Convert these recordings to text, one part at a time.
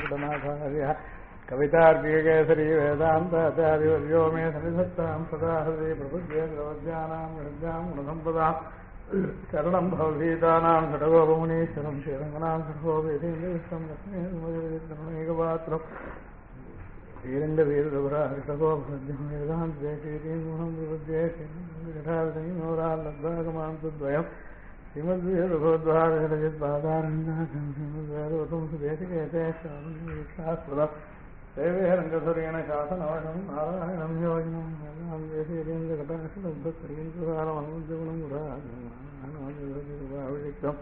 वेङ्कटनाथार्यः कवितार्किकेसरी वेदान्ताचार्यवर्यो मे सन्निधत्तां सदा हृदि प्रपद्ये प्रवद्यानां विरुद्धां गुणसम्पदां शरणं भवभीतानां षडगोपमुनीश्वरं श्रीरङ्गनां षडगोपेतीन्द्रविश्वं लक्ष्मीकपात्रम् श्रीरङ्गवीरगुराहृतगोपद्यं वेदान्तेतीं गुणं विपद्ये श्रीमद्वीरभगवान् श्रीमद्वेदोद्वारजलजिद्बादारण्यं देवेरङ्गसुरेण शासनवशं नारायणं योजनं वेदान्तेन्द्रकटाक्षलब्धत्रीं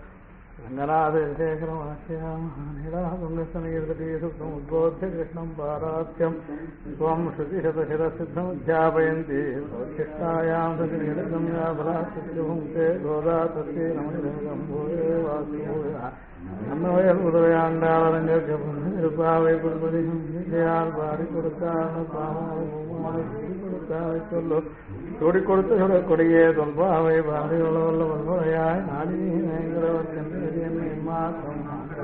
रङ्गनाथशेखरमाख्यामहानिरापुण्यस्तनकीर्ततीसुक्तम् उद्बोध्य कृष्णं पारात्यं त्वं श्रुतिशतशिरसिद्धमुद्यापयन्ति स्वच्छिष्टायां सतिनिरगम्याफलास्तिभुङ्क्ते गोदा तस्यै नमनिरङ्गं भूये वासुभूयः अन्नवयल्पुरयाण्डालरङ्गपाவை குருபதியும் விஜயால் பாடி கொடுத்தாவை சொல்லு கொடி கொடுத்து சுடக்கொடியே தொல்பாவை பாடி வல்ல வல்முறையாய் நாடினி நேங்கிறவர் என்னை மாற்றம்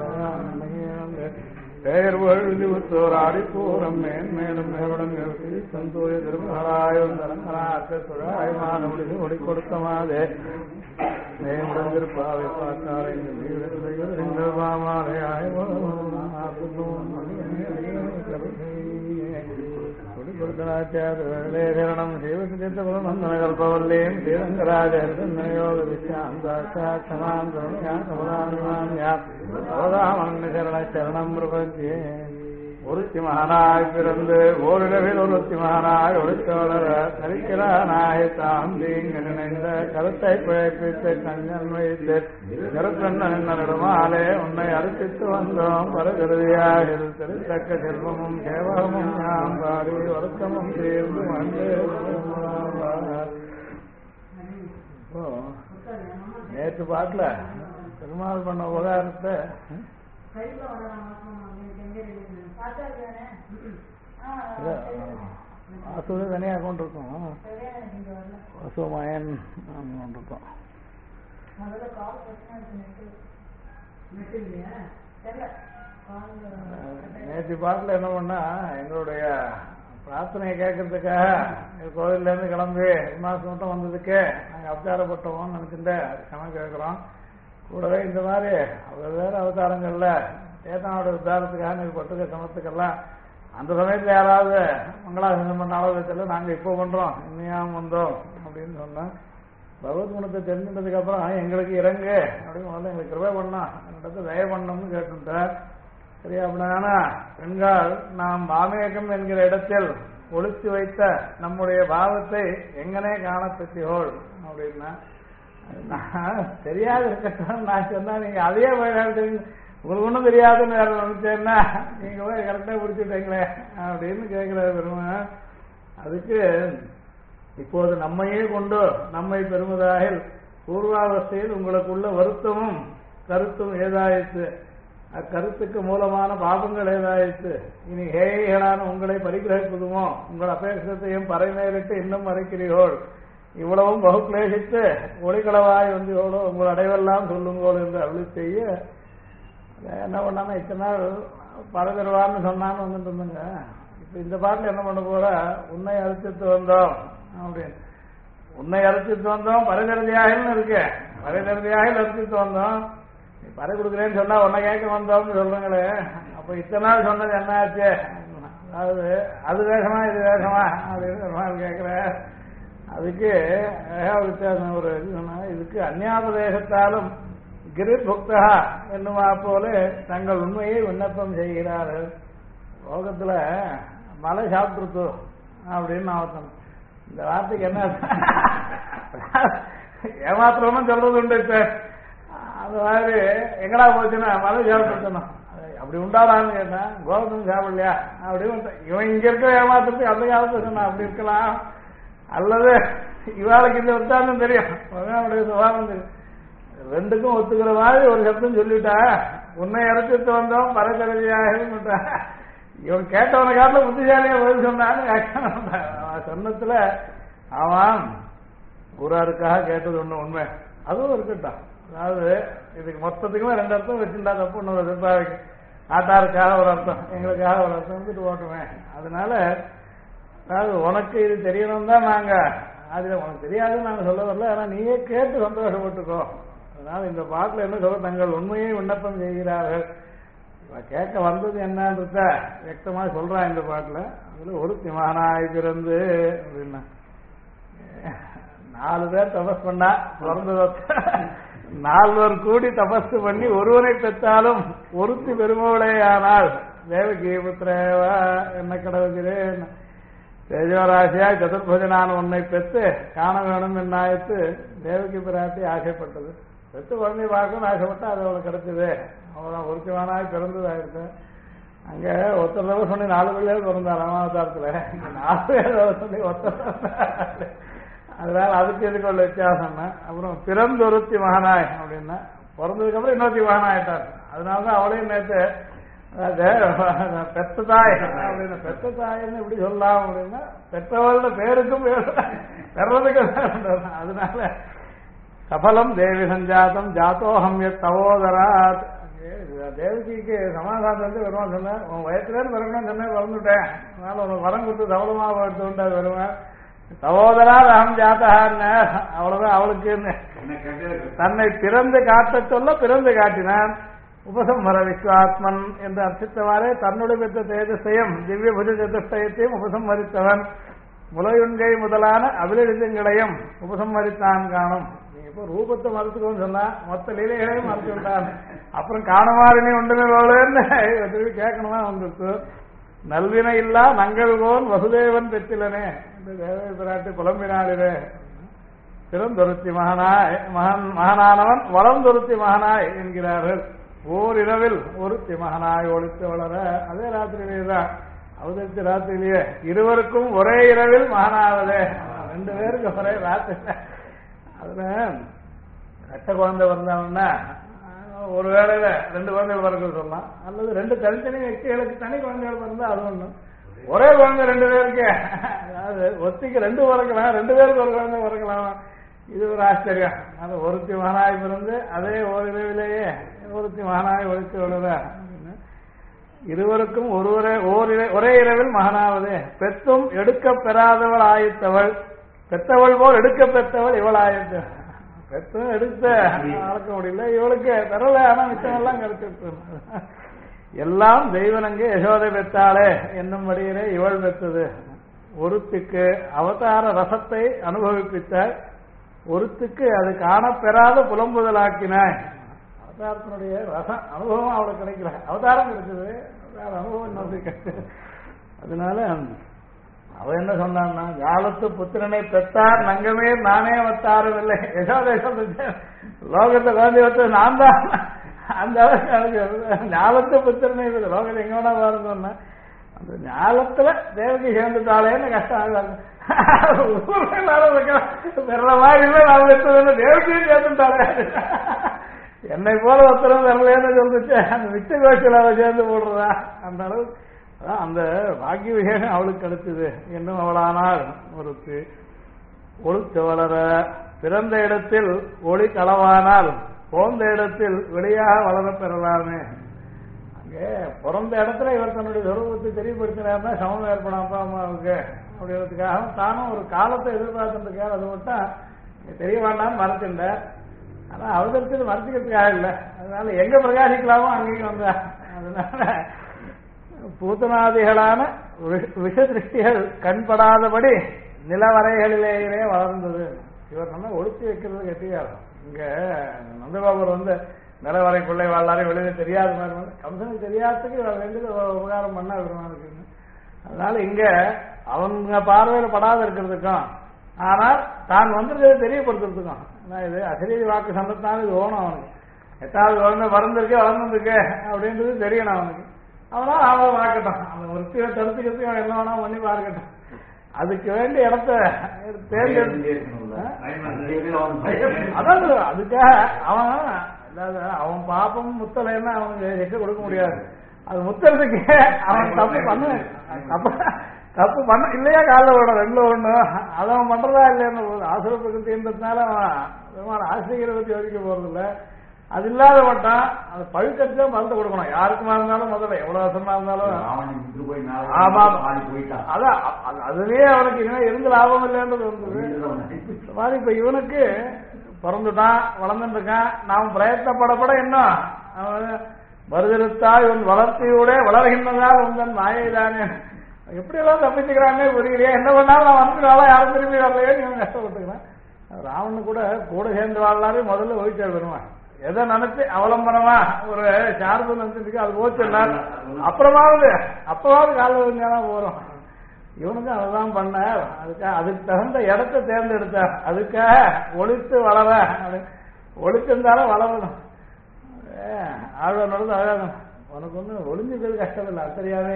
பெயர் எழுதி விட்டோர் ஆடிப்போரம் மேன்மேலும் மேலுடன் நிறுத்தி சந்தோஷ திருமகளாயும் தரங்கனாக்க சுழாயமான முடிவு ஒடி கொடுத்த மாதே மேம்பந்திருப்பாவை பார்த்தாரை எங்கள் மாமாலையாய் ேகரணம் சிவசித்தகுலநந்தனகல்பவல்லேம் ஸ்ரீரங்கராஜரணம் பிரபத்தியே ஒருத்தி மகனாய் பிறந்து ஓரிடவில் ஒருத்தி மகனாய் ஒழித்தவளர கரிக்கிறானாய் தாம் தீங்கு நினைந்த கருத்தை பிழைப்பித்து கஞ்சன் வைத்து கருத்தண்ணனிடமாலே உன்னை அர்ப்பித்து வந்தோம் பரகருதியாக திருத்தக்க செல்வமும் சேவகமும் யாம் பாடி வருத்தமும் தீர்ந்து வந்து நேற்று பாட்டுல பெருமாள் பண்ண உதாரணத்தை வாசுவே தனியாக கொண்டிருக்கோம் வாசுமயன் கொண்டிருக்கோம் நேற்று பாட்டில் என்ன பண்ணா எங்களுடைய பிரார்த்தனையை கேட்கறதுக்காக கோவில்ல இருந்து கிளம்பி மாசம் மட்டும் வந்ததுக்கு நாங்கள் அவதாரப்பட்டோம்னு நினைச்சுட்டு கணக்கு கேட்கிறோம். கூடவே இந்த மாதிரி வேறு அவதாரங்கள்ல சேத்தனோட உத்தாரத்துக்காக பட்டுக்க சமத்துக்கெல்லாம் அந்த சமயத்தில் யாராவது மங்களாசனம் பண்ண ஆலோசத்தில் நாங்கள் இப்போ பண்றோம் இன்னும் வந்தோம் அப்படின்னு சொன்னோம். பகவத் குணத்தை தெரிஞ்சுட்டதுக்கு அப்புறம் எங்களுக்கு இறங்கு அப்படின்னு முதல்ல எங்களுக்கு கிருபை பண்ணோம், எங்களுக்கு தய பண்ணோம்னு கேட்டுட்டார். சரி அப்படின்னா பெண்கள் நாம் பாமேகம் என்கிற இடத்தில் ஒழித்து வைத்த நம்முடைய பாவத்தை எங்கனே காணப்பட்டீர்கள் அப்படின்னா தெரியாது இருக்கட்டும் நான் சொன்னா நீங்க அதையே உங்களுக்கு ஒன்றும் தெரியாதுன்னு வேற நினைச்சேன்னா நீங்க போய் கரெக்டா பிடிச்சிட்டீங்களே அப்படின்னு கேட்கிறாரு பெருமாள். அதுக்கு இப்போது நம்மையே கொண்டு நம்மை பெறுவதாக பூர்வாவஸ்தையில் உங்களுக்குள்ள வருத்தமும் கருத்தும் ஏதாயிற்று, அக்கருத்துக்கு மூலமான பாபங்கள் ஏதாயிற்று, இனி ஹேயகளான உங்களை பரிகிரகிப்பதுமோ உங்கள் அபேட்சத்தையும் பறைமேலிட்டு இன்னும் மறைக்கிறீர்கள், இவ்வளவும் பகுக்லேசித்து ஒளிகளவாய் வந்தீர்களோ உங்கள் அடைவெல்லாம் சொல்லுங்கோள் என்று அருளி செய்ய என்ன பண்ணானா இத்தனை நாள் பரதருவான்னு சொன்னான்னு வந்துட்டு இருந்தங்க. இப்ப இந்த பாட்டில் என்ன பண்ண போற உன்னை அரிசித்து வந்தோம் அப்படின்னு, உன்னை அரிசித்து வந்தோம் பரிதரதியாக இருக்கு, பரிதரதியாக அரிசித்து வந்தோம், நீ பறை கொடுக்குறேன்னு சொன்னா உன்னை கேட்க வந்தோம்னு சொல்றீங்களே, அப்ப இத்தனை நாள் சொன்னது என்ன ஆச்சு, அதாவது அது வேகமா இது வேகமா அப்படின்னு கேட்கிற. அதுக்கு வித்தியாசம் ஒரு இது சொன்னா, இதுக்கு அந்நியாபதேசத்தாலும் கிரி புக்தா என்னுமா போல தங்கள் உண்மையை விண்ணப்பம் செய்கிறார்கள். லோகத்துல மலை சாப்பிட்டு அப்படின்னு நான் இந்த வார்த்தைக்கு என்ன ஏமாத்திரம்னு சொல்றது உண்டு. அது மாதிரி எங்கடா போச்சுன்னா மலை சாப்பிட்டுருக்கணும், அப்படி உண்டாடான்னு கேட்டேன், கோபுரம் சாப்பிடலையா அப்படின்னு இவன் இங்க இருக்க ஏமாத்துறதுக்கு அந்த காலத்துல சொன்னா அப்படி இருக்கலாம், அல்லது இவாளுக்கு இந்த உத்தாரணம் தெரியும் அவனுடைய சுபாவம் தெரியும், ரெண்டுக்கும் ஒத்துக்கிற மாதிரி ஒரு சப்தம் சொல்லிட்டா உன்னை இறச்சிட்டு வந்தோம் பரகரதியாக இவன் கேட்டவன காட்டில் புத்திசாலியா பதில் சொன்னான்னு சொன்னத்துல அவன் ஊராருக்காக கேட்டது ஒண்ணு உண்மை, அதுவும் இருக்கட்டும். அதாவது இதுக்கு மொத்தத்துக்குமே ரெண்டு அர்த்தம் வச்சுட்டா தப்பு ஒண்ணு எதிர்பார்க்கு. ஆட்டாருக்காக ஒரு அர்த்தம், எங்களுக்காக ஒரு அர்த்தம் வந்துட்டு ஓட்டுவேன். அதனால அதாவது உனக்கு இது தெரியணும் தான் நாங்க அதுல உனக்கு தெரியாதுன்னு நாங்க சொல்ல வரல, ஆனா நீயே கேட்டு சந்தோஷப்பட்டுக்கோ. அதனால இந்த பாட்டுல என்ன சொல்ல, தங்கள் உண்மையை விண்ணப்பம் செய்கிறார்கள். கேட்க வந்தது என்னன்றத வியக்தமா சொல்றான் இந்த பாட்டுல. அதுல ஒரு திமானாய் பிறந்து அப்படின்னா 4 பேர் தபஸ் பண்ணா பிறந்தத 4 பேர் கூடி தபஸ் பண்ணி ஒருவனை பெற்றாலும் ஒருத்தி பெருமவளே ஆனால் தேவகி புத்திரேவா என்ன கடவுகிறேன் தேஜோராசியாய் சதுர்புஜனான உன்னை பெற்று காண வேணும் என்னாயத்து தேவகி பிராட்டி ஆசைப்பட்டது. பெற்று குழந்தை பார்க்கணும்னு ஆசைப்பட்டா அது அவளுக்கு கிடைச்சது. அவள் ஒருத்திவானாய் பிறந்ததாயிருக்கு. அங்க ஒருத்தர் தடவை சொல்லி 4 பிள்ளைகள் பிறந்தார் ராமாவதாரத்துல, 4 பேர் சொல்லி ஒருத்தர். அதனால அதுக்கு எதுக்கு உள்ள வித்தியாசம்னா அப்புறம் பிறந்தொருத்தி மகனாய் அப்படின்னா பிறந்ததுக்கு அப்புறம் இன்னொருத்தி மகனாயிட்டார். அதனாலதான் அவளையும் நேற்று பெத்த தாய் அப்படின்னு பெத்த தாய்ன்னு எப்படி சொல்லலாம் அப்படின்னா பெற்றவர்கள பேருக்கும் பெறதுக்கு. அதனால சபலம் தேவி சஞ்சாத்தம் ஜாத்தோஹம் தவோதராத். தேவகிக்கு சமாதானம் வந்து வருவான் சொன்ன உன் வயசுலேருந்து பிறக்கணும்னு சொன்னேன் பிறந்துட்டேன், அதனால உனக்கு வரம் கொடுத்து சபலமாக எடுத்துட்டு அது வருவேன். சகோதரா அகம் ஜாத்தகான்னு அவ்வளவுதான் அவளுக்கு தன்னை பிறந்து காட்ட சொல்ல பிறந்து காட்டினான். உபசம்ஹர விஸ்வாத்மன் என்று அர்த்தத்தவாறே தன்னுடைய பெற்ற தேஜஸையும் திவ்ய புஜ சதுஷ்டயத்தையும் உபசம்ஹரித்தவன் முலையுண்கை முதலான அபிலலிதங்களையும் உபசம்ஹரித்தான் காணும். நீங்க இப்போ ரூபத்தை மறுத்துக்கோன்னு சொன்னா மொத்த லீலைகளையும் மறுத்து விட்டான். அப்புறம் காணமாறினி ஒன்றுமே போலேன்னு திரும்பி கேட்கணுமா வந்துருக்கு. நல்வினை இல்லா நங்கள்கோன் வசுதேவன் பெற்றிலனே என்று தேவ பிராட்டி புலம்பினாளிலே. பிறந்தொருத்தி மகனாய் மகனானவன் வளர்ந்தொருத்தி மகனாய் என்கிறார்கள். ஓரிரவில் ஒருத்தி மகனாய் ஒழித்து வளர அதே ராத்திரியிலே தான் அவதரித்த ராத்திரிலேயே இருவருக்கும் ஒரே இரவில் மகனாவதே. 2 பேருக்கு ஒரே ராத்திரி. அதுல கட்ட குழந்தை வந்தாங்கன்னா ஒரு வேளையில 2 குழந்தைகள் பிறகு சொல்லலாம், அல்லது 2 தனித்தனி వ్యక్తిகளுக்கு தனி குழந்தைகள் பிறந்தா அது ஒண்ணு. ஒரே குழந்தை 2 பேருக்கு, அதாவது ஒத்திக்கு 2 பிறக்கலாம், 2 பேருக்கு ஒரு குழந்தை பிறக்கலாம். இது ஒரு ஆச்சரியம். அது ஒருத்தி மகனாய் பிறந்து அதே ஓரிரவிலேயே ஒருத்தி மகனாய் ஒழித்து விடுற இருவருக்கும் ஒரே இரவில் மகனாவது. பெத்தும் எடுக்க பெறாதவள் ஆயித்தவள், பெத்தவள் போல் எடுக்க பெற்றவள் இவள் ஆயித்து. பெத்தும் எடுத்த வளர்க்க முடியல, இவளுக்கு பெறல, ஆனா மிச்சம் எல்லாம் கிடைச்சிருக்கு. எல்லாம் தெய்வனங்கே யசோதை பெற்றாளே என்னும்படியிலே இவள் பெற்றது. ஒருத்திக்கு அவதார ரசத்தை அனுபவிப்பித்தாய், ஒருத்துக்கு அது காணப்பெறாத புலம்புதலாக்கினாய். அவதாரத்தினுடைய ரசம் அனுபவம் அவளுக்கு கிடைக்கல, அவதாரம் கிடைச்சது, அனுபவம் இன்னொரு கிடைச்சது. அதனால அவ என்ன சொன்னான்னா, ஞாலத்து புத்திரனை பெற்றார் நங்கமே நானே வத்தாரும் இல்லை. யசோதை சொல்லிச்சு லோகத்தை குழந்தை வச்சது நான் தான். அந்த அளவுக்கு ஞாலத்து புத்திரனை லோகத்தை எங்க வேணா பாருங்கன்னா அந்த ஞாலத்துல தேவகி சேர்ந்துட்டாளேன்னு கஷ்டம் ஆகுது. பெற மாதிரி இல்லை, நான் வச்சதுன்னு தேவகியும் சேர்ந்துட்டாளே. என்னை போல ஒருத்தரும் வரலன்னு சொல்லிச்சு. அந்த மிச்ச கோஷில் அவ சேர்ந்து போடுறதா அந்த அளவுக்கு அந்த பாக்கிய விசேஷம் அவளுக்கு கிடைச்சது. இன்னும் அவளானால் ஒருத்து ஒழுத்து வளர பிறந்த இடத்தில் ஒளி களவானால் போந்த இடத்தில் வெளியாக வளர பெறலாமே. அங்கே பிறந்த இடத்துல இவர் தன்னுடைய சொரூபத்தை தெரியப்படுத்தினார்னா சமம் ஏற்படும் அப்பா அம்மாவுக்கு அப்படிங்கிறதுக்காக தானும் ஒரு காலத்தை எதிர்பார்த்துருக்காரு. அது மட்டும் தெரிய வேண்டாம்னு மறைச்சுட்டார். ஆனா அவதரிச்சது மறைச்சிக்கிறதுக்காக இல்லை, அதனால எங்க பிரகாசிக்கலாமோ அங்கேயும் வந்தார். அதனால பூத்தனாதிகளான விஷ திருஷ்டிகள் கண்படாதபடி நிலவரைகளிலேயே வளர்ந்தது. இவர் நல்லா ஒழிச்சு வைக்கிறது கெட்டியாரம். இங்க நந்தபாபர் நிலவரைக்குள்ளே வாழ்றாரு, வெளியில தெரியாத மாதிரி கம்சனுக்கு தெரியாததுக்கு இவர் வேண்டியது உபகாரம் பண்ணா விரும்பாருக்கு. அதனால இங்க அவங்க பார்வையில படாத இருக்கிறதுக்கும், ஆனால் தான் வந்திருக்கிறத தெரியப்படுத்துறதுக்கும். இது அசரீதி வாக்கு சந்தத்தினால இது ஓணும் அவனுக்கு. 8வது குழந்தை பிறந்திருக்கு வளர்ந்துருக்கு அப்படின்றது தெரியணும் அவனுக்கு. அவனா அவன் பார்க்கட்டும், அந்த ஒருத்தியை தடுத்துக்கிறதுக்கு அவன் என்ன வேணா பண்ணி பார்க்கட்டும். அதுக்கு வேண்டிய இடத்த தேர்ந்தெடுத்து அதான் அதுக்காக அவன் பாப்பம் முத்தலைன்னா அவனுக்கு எக்க கொடுக்க முடியாது. அது முத்தறதுக்கு அவன் தப்பு பண்ண இல்லையா காலில் விடும் 2ல 1 அதை அவன் பண்றதா இல்லைன்னு ஆசுர பிரகிருத்தின்றதுனால அவன் ஆசிரியரை பத்தி யோசிக்க போறது இல்லை. அது இல்லாத மாட்டான் அது பழுக்கத்துல மருந்து கொடுக்கணும். யாருக்குமா இருந்தாலும் முதல்ல எவ்வளவு வருஷமா இருந்தாலும் அதான் அதுலயே அவனுக்கு இனிமே இருந்து லாபம் இல்லைன்றது வந்தது. மாதிரி இப்ப இவனுக்கு பிறந்துட்டான் வளர்ந்துட்டு இருக்கான். நாம் பிரயத்தப்படப்பட என்ன வருதிருத்தா இவன் வளர்த்தியோட வளர்கின்றதால் உங்கள் மாயைதானே எப்படி எல்லாம் தப்பிச்சுக்கிறானே புரியலையே. என்ன பண்ணாலும் நான் வந்துக்கிறாளா யாரும் திரும்பி வரலையே இவன் கஷ்டப்பட்டுக்கிறான். ராவணன் கூட சேர்ந்து வாழலாரு முதல்ல ஓய்ச்சார் வருவான். எதை நினைச்சு அவலம்பனமா ஒரு சார்பு நினைச்சிருக்கு அது ஓச்சிடலாம். அப்புறமாவது கால வந்தாலும் போறோம். இவனுக்கும் அதான் பண்ண. அதுக்கு தகுந்த இடத்தை தேர்ந்தெடுத்தார். அதுக்காக ஒழித்து வளர ஒழிச்சிருந்தாலும் வளரணும். ஆழ்வானோட அழகாகும் உனக்கு ஒண்ணு ஒளிஞ்சுக்கிறது கஷ்டம் இல்லை. அத்தனையாவே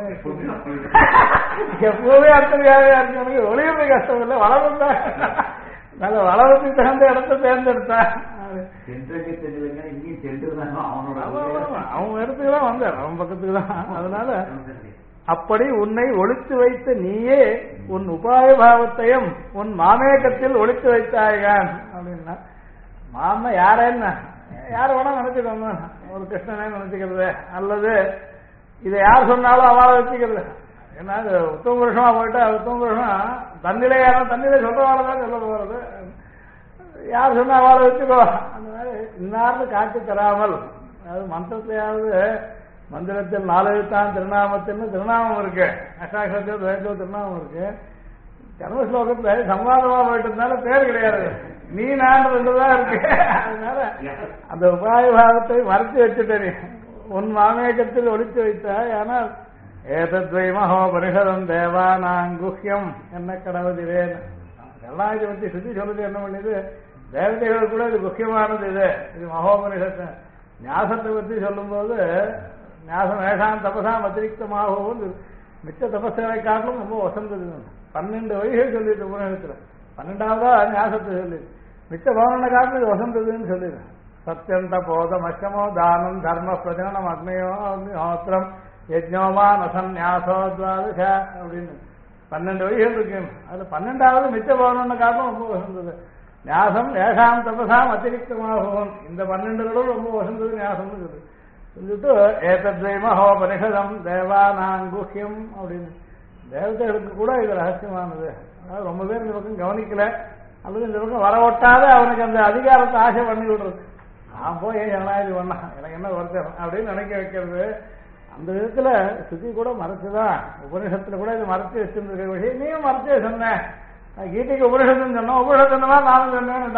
எப்பவுமே அத்தனையாவே இருக்கு. உனக்கு ஒளியுறது கஷ்டம் இல்லை. வளரும் தான் நல்ல வளர்றதுக்கு தகுந்த இடத்தை தேர்ந்தெடுத்தா அவன் இடத்துக்குதான் வந்தார். அவன் பக்கத்துக்கு தான். அதனால அப்படி உன்னை ஒழித்து வைத்த நீயே உன் உபாய பாவத்தையும் உன் மாமேகத்தில் ஒழித்து வைத்தாய்கான் அப்படின்னா மாம யாரேன்னா யார வேணா நினைச்சுக்கோங்க. ஒரு கிருஷ்ணனே நினைச்சுக்கிறது அல்லது இதை யார் சொன்னாலும் அவளை வச்சுக்கிறது. ஏன்னா உத்தம புருஷமா போயிட்டா உத்தம புருஷம் தண்ணிலே யாரும் தண்ணிலே சொல்றவாழ்தான் சொல்ல போறது. யார் சொன்னா அவளை வச்சுக்கோ. அந்த மாதிரி இன்னார்னு காட்சி தராமல் அதாவது மந்திரத்தையாவது மந்திரத்தில் 4 எழுத்தான் திருநாமத்தில் திருநாமம் இருக்கு. அஷ்டாட்சரத்தில் திருநாமம் இருக்கு. கர்ம ஸ்லோகத்துல சம்வாதமா போயிட்டு இருந்தாலும் பேர் கிடையாது. நீ நான் ரெண்டுதான் இருக்கு. அதனால அந்த உபாய பாவத்தை மறைச்சு வச்சுட்டே உன் மாமேகத்தில் ஒழித்து வைத்தாய். ஆனால் ஏதத்வை மகோபனிஷதம் தேவானாங்குஹ்யம் என்ன கடவுதிரேன் எல்லாம் இதை பற்றி சுத்தி சொல்றது என்ன பண்ணுது. தேவதைகள் கூட இது முக்கியமானது. இது மகோபனிஷத்து ஞாசத்தை பற்றி சொல்லும் போது ஞாசம் ஏஷாம் தபசாம் அதிரிக்தமாகவும் மிச்ச தபஸ்களை காட்டிலும் ரொம்ப வசந்தது. 12 வழிகள் சொல்லிட்டு உபநிஷத்துல 12வதா ஞாசத்தை சொல்லி மிச்ச பவன காட்டிலும் இது வசந்ததுன்னு சொல்லிடு. சத்தியந்த போதம் அஷ்டமோ தானம் தர்ம பிரஜனம் அக்னயோ அக்னிஹோத்திரம் யஜ்ஞோமா நசன்யாசோ துவாதச அப்படின்னு 12 வழிகள் இருக்கு. அதுல 12வது மிச்ச பவன காட்டிலும் ரொம்ப வசந்தது. ஞாசம் ஏஷாம் தபசாம் அதிரிக்தமாகவும் இந்த 12களும் ரொம்ப வசந்தது ஞாசம்னு சொல்லு சொல்லிட்டு ஏதத்வை மகோபனிஷதம் தேவானாங்குஹ்யம் அப்படின்னு தேவதைகளுக்கு கூட இது ரகசியமானது. அதாவது ரொம்ப பேர் இந்த பக்கம் கவனிக்கல அல்லது இந்த பக்கம் வர ஒட்டாத அவனுக்கு அந்த அதிகாரத்தை ஆசை பண்ணி விடுறது. நான் போய் ஜனநாயகம் பண்ணா எனக்கு என்ன ஒருத்தர் அப்படின்னு நினைக்க வைக்கிறது. அந்த விதத்துல சுத்தி கூட மறைச்சுதான் உபநிஷத்துல கூட இது மறைச்சு வச்சிருந்திருக்க விஷயம் நீயும் மறைச்சே சொன்னேன். கீதைக்கு உபநிஷத்துன்னு சொன்னோம். உபநிஷத்து நானும் சொன்னேன்.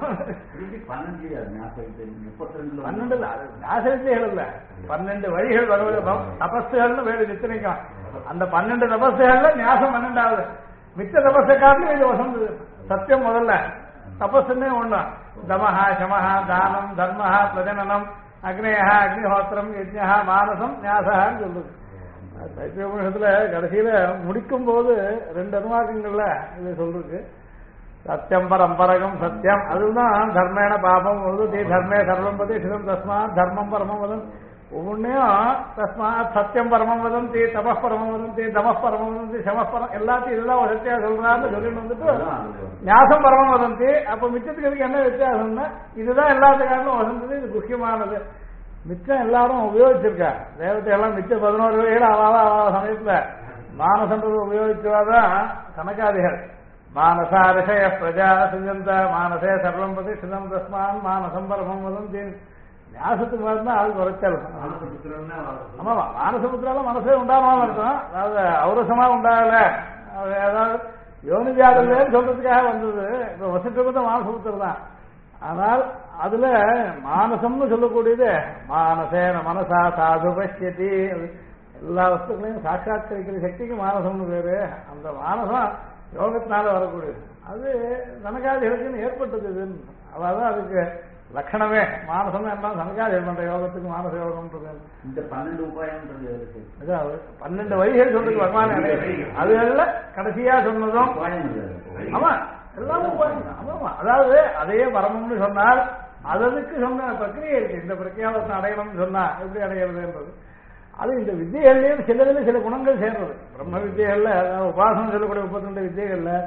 12 ஆசிரியர்கள் இல்ல 12 வழிகள் பகவத தபஸ்துகள்னு வேறு நிச்சனிக்கும். அந்த 12 தபஸ்துகள்ல ஞாசம் 12வது. மிச்ச தபஸை காட்டிலும் இது வசந்தது. சத்தியம் முதல்ல தபஸ்ன்னே ஒண்ணு. தமஹா சமஹா தானம் தர்மஹா பிரஜனனம் அக்னேயா அக்னிஹோத்திரம் யஜ்ஞா மானசம் ஞாசகான்னு சொல்லுது. தைத்திரிய உபநிஷத்துல கடைசியில முடிக்கும் போது 2 அனுவாக்கங்கள்ல இது சொல்றது. சத்தியம் பரம்பரகம் சத்தியம் அதுதான் தர்மேன பாபம் தீ தர்மே சர்வம் பதி சிதம் தஸ்மாத் தர்மம் பரமம் வதம் ஒவ்வொன்னையும் தஸ்மாத் சத்தியம் பரமம் வதம் தீ தப பரமம் வதம் தீ தம பரமம் வதம் தீ சமப்பரம் எல்லாத்தையும் இதெல்லாம் ஒரு சத்தியா சொல்றான்னு சொல்லிட்டு வந்துட்டு ஞாசம் பரமம் வதம் தீ. அப்ப மிச்சத்துக்கு என்ன வித்தியாசம்னா இதுதான் எல்லாத்துக்காரும் வசந்தது. இது முக்கியமானது. மிச்சம் எல்லாரும் உபயோகிச்சிருக்கா தேவத்தை எல்லாம் மிச்சம் 11 வகைகள் அவாவா சமயத்துல மானசன்றது உபயோகிச்சுவாதான் கணக்காதிகள். மானசா ரிஷய பிரஜா சிஞ்சந்த மானசே சர்வம் பதி சிதம் தஸ்மான் மானசம் பரமம் வதம் தீன் ஞாசத்துக்கு மாதிரி தான் அது குறைச்சல். ஆமா மானசமுத்திரால மனசே உண்டாம இருக்கும். அதாவது அவரசமா உண்டாகல ஏதாவது யோனிஜாதல்லேன்னு சொல்றதுக்காக வந்தது. இப்ப வசிட்டு மானசமுத்திரம் தான். ஆனால் அதுல மானசம்னு சொல்லக்கூடியது மானசேன மனசா சாது பஷ்யதி எல்லா வஸ்துக்களையும் சாட்சாத்கரிக்கிற சக்திக்கு மானசம்னு பேரு. அந்த மானசம் யோகத்தினால வரக்கூடியது. அது தனக்காதிகளுக்குன்னு ஏற்பட்டது. அதான் அதுக்கு லட்சணமே மானசம் எல்லாம் தனக்காதிகள் பண்ற யோகத்துக்கு மானச யோகம்ன்றது. இந்த 12 உபாயம்ன்றது 12 வழிகள் சொல்றது பகவான். அதுல கடைசியா சொன்னதும் ஆமா எல்லாரும் ஆமா. அதாவது அதையே பரமம்னு சொன்னால் அதுக்கு சொன்ன பிரக்கிரியை இருக்கு. இந்த பிரக்கியாவத்தை அடையணும்னு சொன்னா எப்படி அடைகிறதுன்றது அது இந்த வித்தியகள்லயும் சிலதுல சில குணங்கள் சேர்றது. பிரம்ம வித்தியகள்ல உபாசனம் சொல்லக்கூடிய 32 வித்தியகள்ல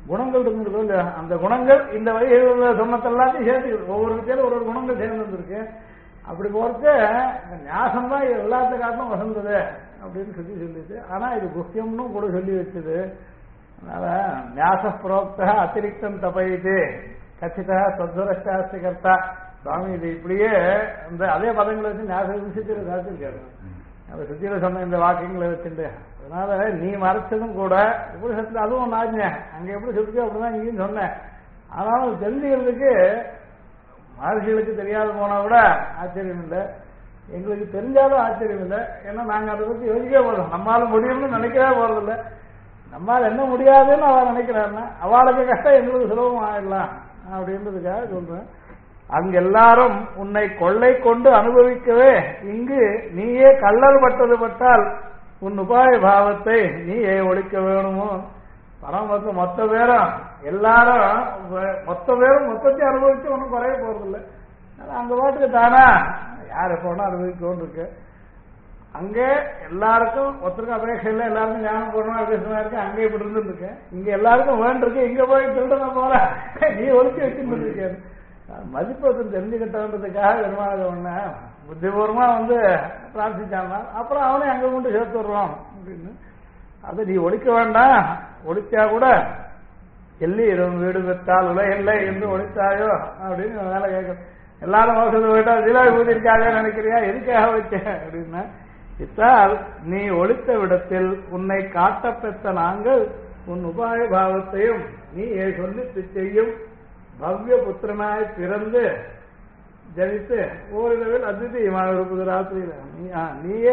குணங்கள் இருந்திருக்கும் இல்லையா, அந்த குணங்கள் இந்த வழிகளில் சொன்னது எல்லாத்தையும் சேர்த்து ஒவ்வொரு வித்தியாலும் ஒரு குணங்கள் சேர்ந்து வந்திருக்கு. அப்படி போறது ஞாசம் தான் எல்லாத்த காரணம் வசந்தது அப்படின்னு சொல்லிட்டு, ஆனா இது குஹ்யம்னு கூட சொல்லி வச்சது. அதனால ஞாச புரோக்த அத்திரிக்தம் தபயிது கச்சிதா சொத்வரஷ்டாஸ்தி கர்த்தா சுவாமி இது இப்படியே அந்த அதே பதங்களை வச்சு ஞாச விஷயத்தில் காத்திருக்காரு. அந்த சுத்தியில சொன்ன இந்த வாக்கியங்களை வச்சுட்டு, அதனால நீ மறைச்சதும் கூட உபனிஷத்துல அதுவும் ஒன்று ஆச்சுங்க. அங்க எப்படி சொல்லிக்கோ அப்படிதான் இங்கேயும் சொன்னேன். ஆனாலும் தெரிஞ்சுக்கிறதுக்கு மகர்ஷிகளுக்கு தெரியாத போனா கூட ஆச்சரியம் இல்லை, எங்களுக்கு தெரிஞ்சாலும் ஆச்சரியம் இல்லை. ஏன்னா நாங்க அதை பத்தி யோசிக்கவே போறோம். நம்மளால முடியும்னு நினைக்கவே போறதில்லை. நம்மால் என்ன முடியாதுன்னு அவள் நினைக்கிறாருன்னா அவளுக்கு கஷ்டம் எங்களுக்கு சுலபம் ஆயிடலாம் அப்படின்றதுக்காக சொல்றேன். அங்கு எல்லாரும் உன்னை கொள்ளை கொண்டு அனுபவிக்கவே இங்கு நீயே கள்ளல் பட்டது பட்டால் உன் உபாய பாவத்தை நீயே ஒழிக்க வேணுமோ. பரமத்து மொத்த பேரும் எல்லாரும் மொத்தத்தையும் அனுபவிச்சு ஒன்றும் குறைய போறதில்லை. அங்க பாட்டுக்கு தானா யார் எப்போனா அனுபவிக்கணும் இருக்கு. அங்கே எல்லாருக்கும் ஒருத்தருக்கும் அபேட்சை இல்லை, எல்லாருக்கும் ஞானம் போடணும் அபேட்சமா இருக்கு. அங்கே இப்படி இருந்துருக்கு, இங்க எல்லாருக்கும் வேண்டிருக்கு. இங்க போய் திருடன போல நீ ஒழிச்சு வச்சுட்டு இருக்காரு. மதிப்பத்தை தெரிஞ்சுக்கிட்டதுக்காக பெருமாள் ஒண்ணு புத்திபூர்வமா பிரார்த்திச்சான்னா அப்புறம் அவனே அங்க கொண்டு சேர்த்து வருவான் அப்படின்னு. அதை நீ ஒழிக்க வேண்டாம், ஒழிச்சா கூட எல்லி வீடு பெற்றால் உலகில்லை என்று ஒழித்தாயோ அப்படின்னு வேலை கேட்க. எல்லாரும் மோசத்தை போயிட்டா ஜிலா ஊதிருக்காக நினைக்கிறியா, எதுக்காக வச்சேன் அப்படின்னா, இத்தால் நீ ஒழித்த விடத்தில் உன்னை காட்டப்பெற்ற நாங்கள் உன் உபாய பாவத்தையும் நீ சொல்லி செய்யும் பவ்ய புத்திரனாய் பிறந்து ஜனித்து ஓரிரவில் அத்விதீயமாக இருப்பது ராத்திரியில நீயே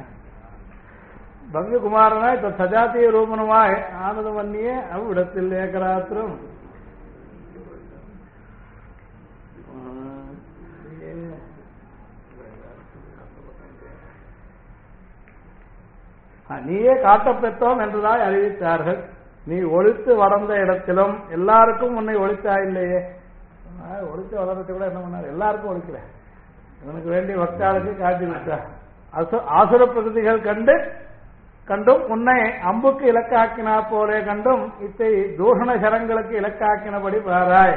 பவ்யகுமாரனாய் சஜாத்திய ரூபனமாய் ஆனதம் வன்னியே அவ்விடத்தில் ஏகராத்திரம் நீயே காட்டப்பெற்றோம் என்றுதான் அறிவித்தார்கள். நீ ஒழித்து வளர்ந்த இடத்திலும் எல்லாருக்கும் உன்னை ஒழித்தா இல்லையே. ஒழித்து வளர்றது கூட என்ன பண்ணார், எல்லாருக்கும் ஒழிக்கல. இவனுக்கு வேண்டிய பக்தாளுக்கு காட்டி விட்டார். ஆசுர பிரகதிகள் கண்டும் உன்னை அம்புக்கு இலக்காக்கினா போலே கண்டும் இத்தை தூஷண சரங்களுக்கு இலக்காக்கினபடி பாராய்.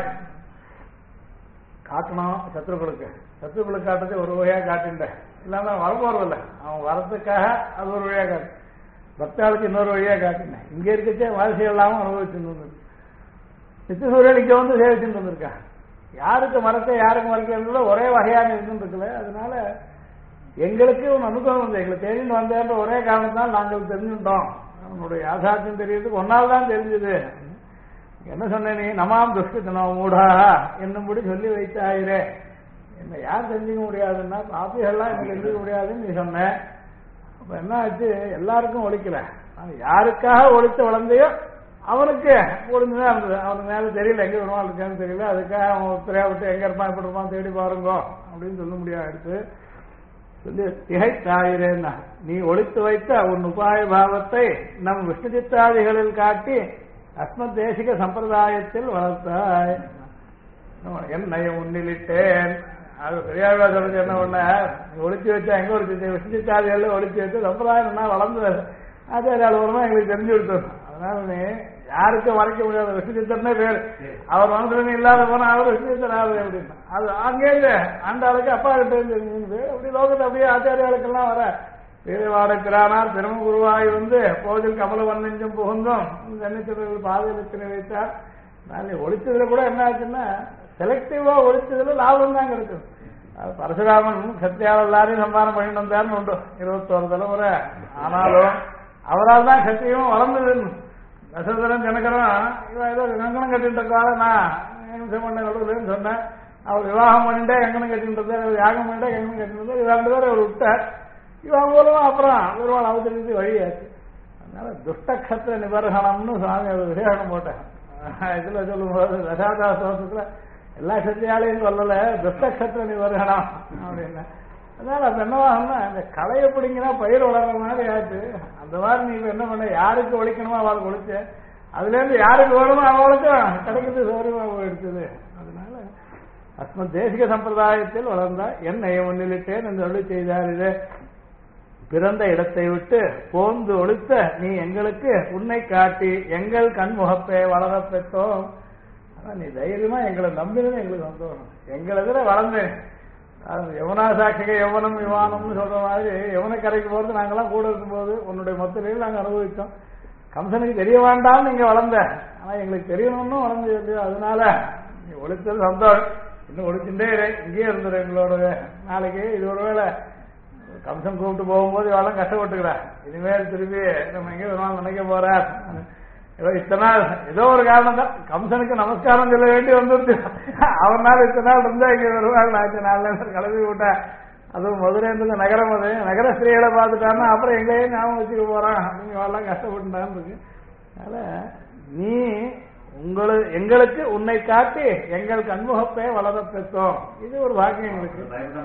காட்டணும் சத்ருக்களுக்கு காட்டுறது ஒரு வகையா காட்டின்ற இல்லாம வரப்போறதில்ல. அவன் வரத்துக்காக அது ஒரு வழியா காட்டு, பக்தாளுக்கு இன்னொரு வழியா காட்டினேன். இங்க இருக்கச்சே வாழ்க்கை இல்லாமல் அனுபவிச்சுட்டு நித்தியசூரியன் இங்க சேவிச்சுட்டு வந்திருக்கா. யாருக்கு மரத்தை யாருக்கு மறைக்கிறதுல ஒரே வகையான இருக்குன்னு. அதனால எங்களுக்கு ஒரு அனுபவம் வந்து எங்களுக்கு தெரிஞ்சு வந்தேன்ற ஒரே காரணத்தால் நாங்கள் தெரிஞ்சுட்டோம். அவனுடைய யாசாத்தியம் தெரியறதுக்கு ஒன்னால் தான் தெரிஞ்சது. என்ன சொன்ன நீ நமாம் துஷ்டனோ மூடா என்னும்படி சொல்லி வைத்தாயிரே. என்ன யார் தெரிஞ்சுக்க முடியாதுன்னா பாப்பிகள்லாம் எனக்கு தெரிஞ்சுக்க முடியாதுன்னு நீ சொன்ன. அப்ப என்ன ஆச்சு, எல்லாருக்கும் ஒழிக்கல. யாருக்காக ஒழித்து வளர்ந்தையோ அவனுக்கு ஒழிஞ்சுதான் இருந்தது. அவனுக்கு மேல தெரியல எங்க வருவான் இருக்கான்னு தெரியல. அதுக்காக அவன் ஒருத்தரையா விட்டு எங்க இருப்பான் எப்படி இருப்பான் தேடி பாருங்கோ அப்படின்னு சொல்ல முடியாது. சொல்லி திகைத்தாயிரேன்னா நீ ஒழித்து வைத்த உன் உபாய பாவத்தை நம் விஷ்ணு சித்தாதிகளில் காட்டி அஸ்மத் தேசிக சம்பிரதாயத்தில் வளர்த்தாய். என்னை முன்னிலிட்டேன். அது பெரியாழ்வா சொல்றது என்ன பண்ண, ஒழிச்சு வச்சா எங்க ஒழிச்சு விஷ்ணு சித்தாதிகள் ஒழிச்சு வச்சு சம்பிரதாயம் என்ன வளர்ந்து ஆச்சாரியாளூர்மா எங்களுக்கு தெரிஞ்சு கொடுத்தோம். அதனால நீ யாருக்கும் மறைக்க முடியாத விஷ்ணு சித்தர்னே பேர். அவர் மனசுல இல்லாத போனா அவர் விஷ்ணு சித்தர் ஆகுது அப்படின்னு. அது அங்கேருந்து அந்த ஆளுக்கு அப்பா கிட்ட இருந்து அப்படி லோகத்தை அப்படியே ஆச்சாரியாளுக்கெல்லாம் வர வீரவாடக்கிறானார் பெரும் குருவாய் போதில் கமல வண்ணெஞ்சும் புகுந்தும் கண்ணிச்சர்கள் பாதையிலத்தினை வைத்தார். ஒழிச்சதுல கூட என்ன ஆச்சுன்னா செலக்டிவா ஒழிச்சதுல லாபம் தான் கிடைக்கும். பரசுராமன் சத்தியால் எல்லாரையும் சம்பாரம் பண்ணிட்டு வந்தாருன்னு உண்டு 21 தலைமுறை. ஆனாலும் அவரால் தான் சத்தியமும் வளர்ந்ததுன்னு. தசரதன் ஜனகரும் இவன் ஏதோ கங்கணம் கட்டிட்டு இருக்கால நான் பண்ண நடுவுலன்னு சொன்னேன். அவர் விவாகம் பண்ணிட்டே கங்கணம் கட்டிட்டு இருந்தார், யாகம் பண்ணிட்டே கங்கணம் கட்டிட்டு இருந்தார். 2 பேர் அவர் விட்டார். இவன் மூலமா அப்புறம் பெருமாள் அவதரித்து வழியாச்சு. அதனால துஷ்டக்ஷத்திர நிபர்கணம்னு சுவாமி அவர் விசேஷம் போட்டேன். இதுல சொல்லும்போது தசாதாசத்துல எல்லா சத்தியாலையும் சொல்லல, துஷ்டக்ஷத்திர நிபர்கணம் அப்படின்னு. அதனால அது என்னவாகனா இந்த களைய பிடிங்கினா பயிர் வளர்ற மாதிரி ஆச்சு. அந்த மாதிரி நீ என்ன பண்ண, யாருக்கு ஒழிக்கணுமோ அவளுக்கு ஒழிச்ச, அதுல இருந்து யாருக்கு வேணுமோ அவளுக்கும் கிடைக்கிறது சௌரியமா போயிடுச்சு. அதனால அஸ்மத் தேசிக சம்பிரதாயத்தில் வளர்ந்தா என்னை முன்னிலிட்டேன் என்று சொல்லி செய்தார். இது பிறந்த இடத்தை விட்டு போந்து ஒழித்த நீ எங்களுக்கு உன்னை காட்டி எங்கள் கண்முகப்பை வளர பெற்றோம். ஆனா நீ தைரியமா எங்களை நம்பினது எங்களுக்கு சந்தோஷம். எங்களை எதிர வளர்ந்தேன். யமுனா சாட்சிக யவனம் விமானம்னு சொல்ற மாதிரி யமுனை கரைக்கு போறது நாங்கெல்லாம் கூட இருக்கும்போது உன்னுடைய மொத்தலையும் நாங்க அனுபவிச்சோம். கம்சனுக்கு தெரிய வேண்டாம் நீங்க வளர்ந்த, ஆனா எங்களுக்கு தெரியணும்னு வளர்ந்து இல்லையோ, அதனால நீ ஒழித்தது சந்தோஷம். இன்னும் ஒழிச்சுட்டே இங்கேயே இருந்துரு எங்களோட. நாளைக்கு இது ஒருவேளை கம்சன் கூப்பிட்டு போகும்போது இவெல்லாம் கஷ்டப்பட்டுக்கிறா, இனிமேல் திரும்பி நம்ம எங்கே வருவாங்க நினைக்க போறார். இத்தனை நாள் ஏதோ ஒரு காரணம் தான் கம்சனுக்கு நமஸ்காரம் சொல்ல வேண்டி வந்துருச்சு. அவனால இத்தனை நாள் இருந்தா இங்க வருவாங்க. ஆச்சு நாலு கிளம்பி விட்டா. அதுவும் மதுரைன்றது நகரம், அது நகர ஸ்திரீகளை பார்த்துட்டான்னா அப்புறம் எங்கேயே ஞாபகம் வச்சுக்க போறான் அப்படின்னு எல்லாம் கஷ்டப்பட்டுட்டான்னு இருக்கு. அதனால நீ எங்களுக்கு உன்னை காட்டி எங்கள் கண்முகப்பை வளர பெற்றோம். இது ஒரு பாக்கியம் எங்களுக்கு.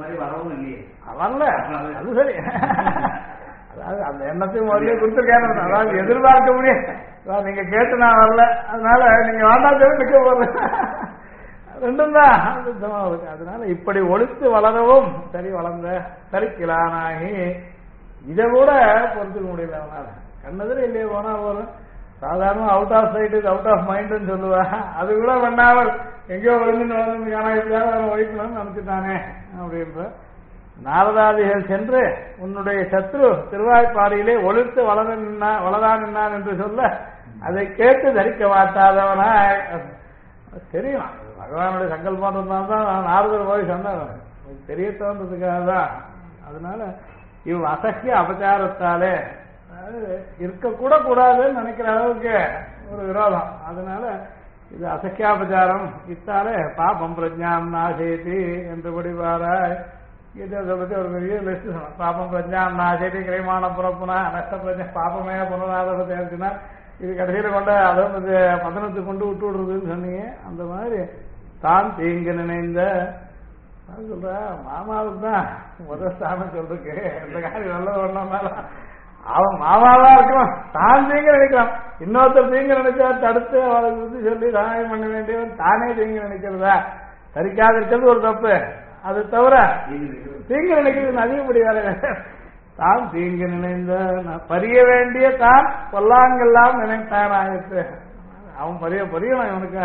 வரல அது சரி. அதாவது அந்த எண்ணத்தையும் முதல்ல கொடுத்துருக்கேன். அதாவது எதிர்பார்க்க முடியாது. நீங்க கேட்டு நான் வரல, அதனால நீங்க வேண்டாம் சொல்லி நிக்க போற ரெண்டும் தான். அதனால இப்படி ஒழித்து வளரவும் சரி வளர்ந்த சரிக்கலானாகி இதை கூட பொறுத்துக்க முடியல. அவனால கண்ணதில் இல்லையே போனா போதும். சாதாரண out of sight is out of mind சொல்லுவா. அது கூட பண்ணாமல் எங்கேயோ விழுந்து வளர்ந்துக்கான எப்படியாவது ஒழிக்கணும்னு நினைச்சுட்டானே அப்படின்ற. நாரதாதிகள் சென்று உன்னுடைய சத்ரு திருவாய்ப்பாடியிலே ஒழித்து வளரான் நின்னான் என்று சொல்ல அதை கேட்டு தரிக்க மாட்டாதவனா தெரியும். பகவானுடைய சங்கல்பம் இருந்தால்தான் நாரதர் போய் சொன்னார், தெரிய தோன்றதுக்காக தான். அதனால இவ் அசக்கிய அபச்சாரத்தாலே இருக்கக்கூட கூடாதுன்னு நினைக்கிற அளவுக்கு ஒரு விரோதம். அதனால இது அசக்கியாபச்சாரம். இத்தாலே பாபம் பிரஜாம் நாசேதி என்றபடி பாராய். கீதை சொல்லிட்டு ஒரு பெரிய லிஸ்ட் சொன்னோம். பாபம் பிரஜாம் நாசேதி கிரைமான புறப்புனா நஷ்ட பிரஜா பாபமே புனராதத்தை இருந்துச்சுன்னா இது கடைசியில கொண்ட அதாவது பதனத்தை கொண்டு விட்டு விடுறதுன்னு சொன்னீங்க. அந்த மாதிரி தான் தீங்கு நினைந்த சொல்ற மாமாவுக்கு தான் முதல் ஸ்தானம் சொல்றதுக்கு இந்த காரியம் நல்ல ஒண்ணால அவன் மாமாவா இருக்கும். தான் தீங்கு நினைக்கிறான். இன்னொருத்தர் தீங்கு நினைச்சா தடுத்து அவளுக்கு புத்தி சொல்லி சகாயம் பண்ண வேண்டியவன் தானே தீங்கு நினைக்கிறதா சரிக்காது இருக்கிறது ஒரு தப்பு. அது தவிர தீங்கு நினைக்கிறது அதிகப்படி வேலை. தான் தீங்கு நினைந்த பரிய வேண்டிய தான் கொல்லாங்கெல்லாம் நினைத்தான் ஆயிற்று. அவன் பரியணும். இவனுக்கு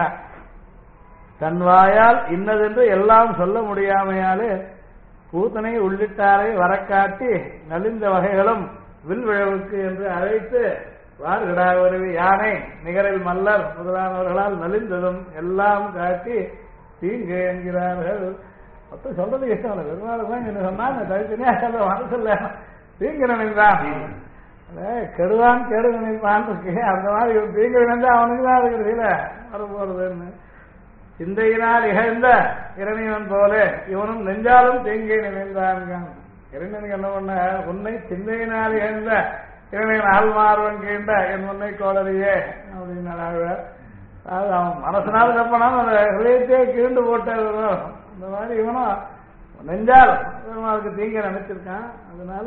தன் வாயால் இன்னதென்று எல்லாம் சொல்ல முடியாமையாலே பூத்தனை உள்ளிட்டாரை வரக்காட்டி நலிந்த வகைகளும் வில்விழவுக்கு என்று அழைத்து வார்கிடாவருவி யானை நிகரில் மல்லர் முதலானவர்களால் நலிந்ததும் எல்லாம் காட்டி தீங்கு என்கிறார்கள். மொத்தம் சொல்றது இஷ்டம் இல்லை. பெருமாளுக்கு என்ன சொன்னா தனித்தனியா சொல்ல மனசுல தீங்கு நினைந்தான். கெடுவான் கேடு நினைப்பான் இருக்கு. அந்த மாதிரி தீங்கு நினைந்தா அவனுக்கு தான் இருக்கிறதுல வர போறதுன்னு சிந்தையினால் இகழ்ந்த இரணியவன் போல இவனும் நெஞ்சாலும் தீங்கை நினைந்தான். இரணியனுக்கு என்ன பண்ண உன்னை சிந்தையினால் இகழ்ந்த இரணியன் ஆள் மாறுவன் கேண்ட என் உன்னை கோளறியே அப்படின்னு அதாவது அவன் மனசனால தப்பானாலும் அந்த ஹிருதயத்தையே கீண்டு போட்ட அந்த மாதிரி இவனும் நெஞ்சால் பெருமாளுக்கு தீங்க நினைச்சிருக்கான். அதனால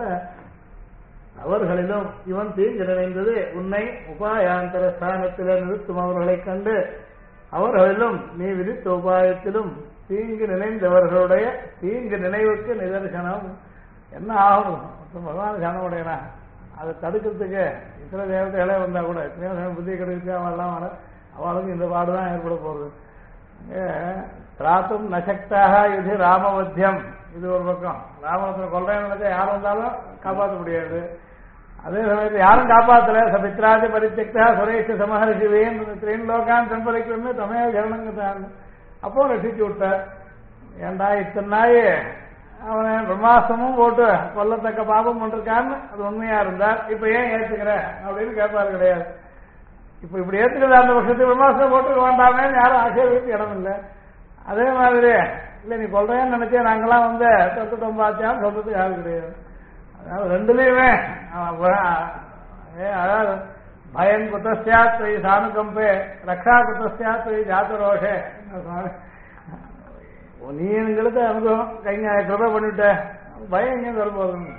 அவர்களிலும் இவன் தீங்கு நினைந்தது உன்னை உபாயாந்தர ஸ்தானத்தில நிறுத்தும் அவர்களை கண்டு அவர்களிலும் நீ விதித்த உபாயத்திலும் தீங்கு நினைந்தவர்களுடைய தீங்கு நினைவுக்கு நிதர்சனம் என்ன ஆகும். பகவான் ஜனமுடையனா அதை தடுக்கிறதுக்கு இத்தனை தேவதைகளே வந்தா கூட எத்தனையோ புத்தி கிடைச்சு அவெல்லாம் வர அவளுக்கு இந்த பாடுதான் ஏற்பட போறது. திராத்தும் நசக்தாக இது ராமவத்தியம். இது ஒரு பக்கம். ராமவத்தை கொள்றேன்னு நினைச்சா யாரும் வந்தாலும் காப்பாற்ற முடியாது. அதே சமயத்தில் யாரும் காப்பாத்தல. சபித்ராதி பரித்தக்தா சுரேஷ சமஹர்ஷிவேன் திரீன் லோகான் சம்பரிக்கணும்னு தமையா ஜனங்கத்தான். அப்போ ரசிச்சு விட்டார். ஏண்டா இத்தனை நாய் அவனை பிரம்மாஸ்தமும் போட்டு கொல்லத்தக்க பாபம் பண்ணிருக்கான்னு அது உண்மையா இருந்தார். இப்ப ஏன் ஏத்துக்கிற அப்படின்னு கேட்பாரு கிடையாது. இப்ப இப்படி ஏத்துக்கிறது அந்த வருஷத்துக்கு பிரம்மாஸ்தம் போட்டு வேண்டாமே யாரும் ஆசைக்கு இடம் இல்லை. அதே மாதிரி இல்ல நீ கொள்றேன்னு நினைச்சே நாங்கெல்லாம் வந்து தொட்டுட்டோம் பார்த்தான்னு சொல்றதுக்கு யாரும் கிடையாது. அதாவது ரெண்டுலயுமே அதாவது பயம் குத்தஸ்யாத் சாணுகம்பே ரக்ஷா குத்தஸ்யாத் ஜாத்தரோஷே. நீ எங்களுக்கு அனுபவம் கைங்க கிருபை பண்ணிவிட்ட பயம் எங்கேயும் தரப்போகுது.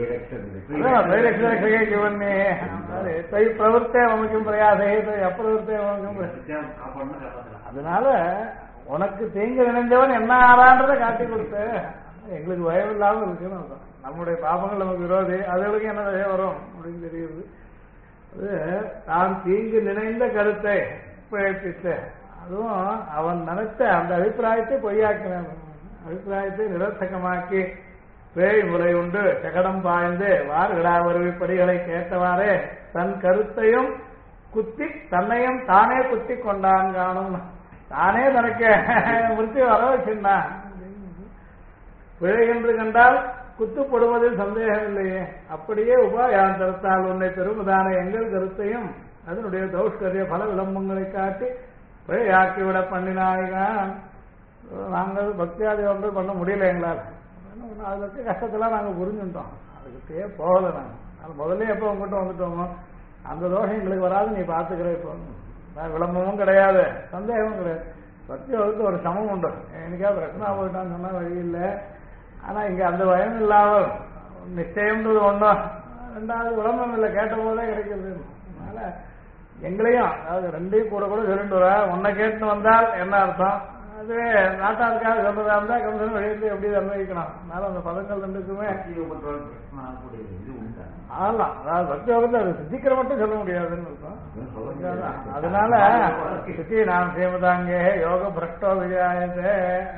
பிரவர்த்தே அமைக்கும் பிரயாசே அப்பிரவர்த்தே அமைக்கும். அதனால உனக்கு தீங்கு நினைஞ்சவன் என்ன ஆறான்றதை காட்டி கொடுத்து எங்களுக்கு பயம் இல்லாமல் இருக்குன்னு அர்த்தம். நம்முடைய பாபங்கள் நமக்கு விரோதி, அதுகளுக்கு என்ன தய வரும் அப்படின்னு தெரியுது. அது தான் தீங்கு நினைந்த கருத்தை பிழைப்பித்த, அதுவும் அவன் நினைத்த அந்த அபிப்பிராயத்தை பொய்யாக்கினான், அபிப்பிராயத்தை நிரர்த்தகமாக்கி பேய் முறை உண்டு சகடம் பாய்ந்து வார்கடா வருவிப்படிகளை கேட்டவாறே தன் கருத்தையும் குத்தி தன்னையும் தானே குத்தி கொண்டான் காணும். தானே தனக்கு மிருத்தி வர வச்சிருந்தான். பிழை என்று கண்டால் குத்துப்படுவதில் சந்தேகம் இல்லையே. அப்படியே உபாயாந்தரத்தால் உன்னை பெருமதான எங்கள் கருத்தையும் அதனுடைய தௌஷ்கரிய பல விளம்பங்களை காட்டி பிழையாக்கிவிட பண்ணினாய்தான். நாங்கள் பக்தியாதி ஒன்று பண்ண முடியல எங்களால். அதுக்கு கஷ்டத்தெல்லாம் நாங்கள் புரிஞ்சுட்டோம், அதுக்கிட்டே போகலை. நாங்கள் அது முதல்ல எப்போ உங்ககிட்ட வந்துட்டோமோ அந்த தோஷம் எங்களுக்கு வராது, நீ பார்த்துக்கிற. இப்போ விளம்பமும் கிடையாது, சந்தேகமும் கிடையாது. பக்தி வகுத்து ஒரு சமம் உண்டு. எனக்காவது ரத்னா போயிட்டான்னு சொன்னா வழி இல்லை. ஆனா இங்க அந்த பயம் இல்லாமல் நிச்சயம்ன்றது ஒன்றும், ரெண்டாவது விளம்பரம் இல்லை, கேட்ட போதே கிடைக்கிறது. அதனால எங்களையும் அதாவது ரெண்டையும் கூட கூட சொல்லிட்டு வர, உன்னை கேட்டு வந்தால் என்ன அர்த்தம், அதுவே நாட்டாருக்காக சொல்றதா இருந்தா கம்சன் வழியிட்டு எப்படி நிர்ணயிக்கணும். அதனால அந்த பதங்கள் ரெண்டுக்குமே ஆகலாம். அதாவது பக்தி வகுத்து அது சித்திக்கிற மட்டும் சொல்ல முடியாதுன்னு இருக்கும். அதனால சுத்தி நான் செய்வதாங்க யோக பிரஷ்டோ விஜயாயத்தை,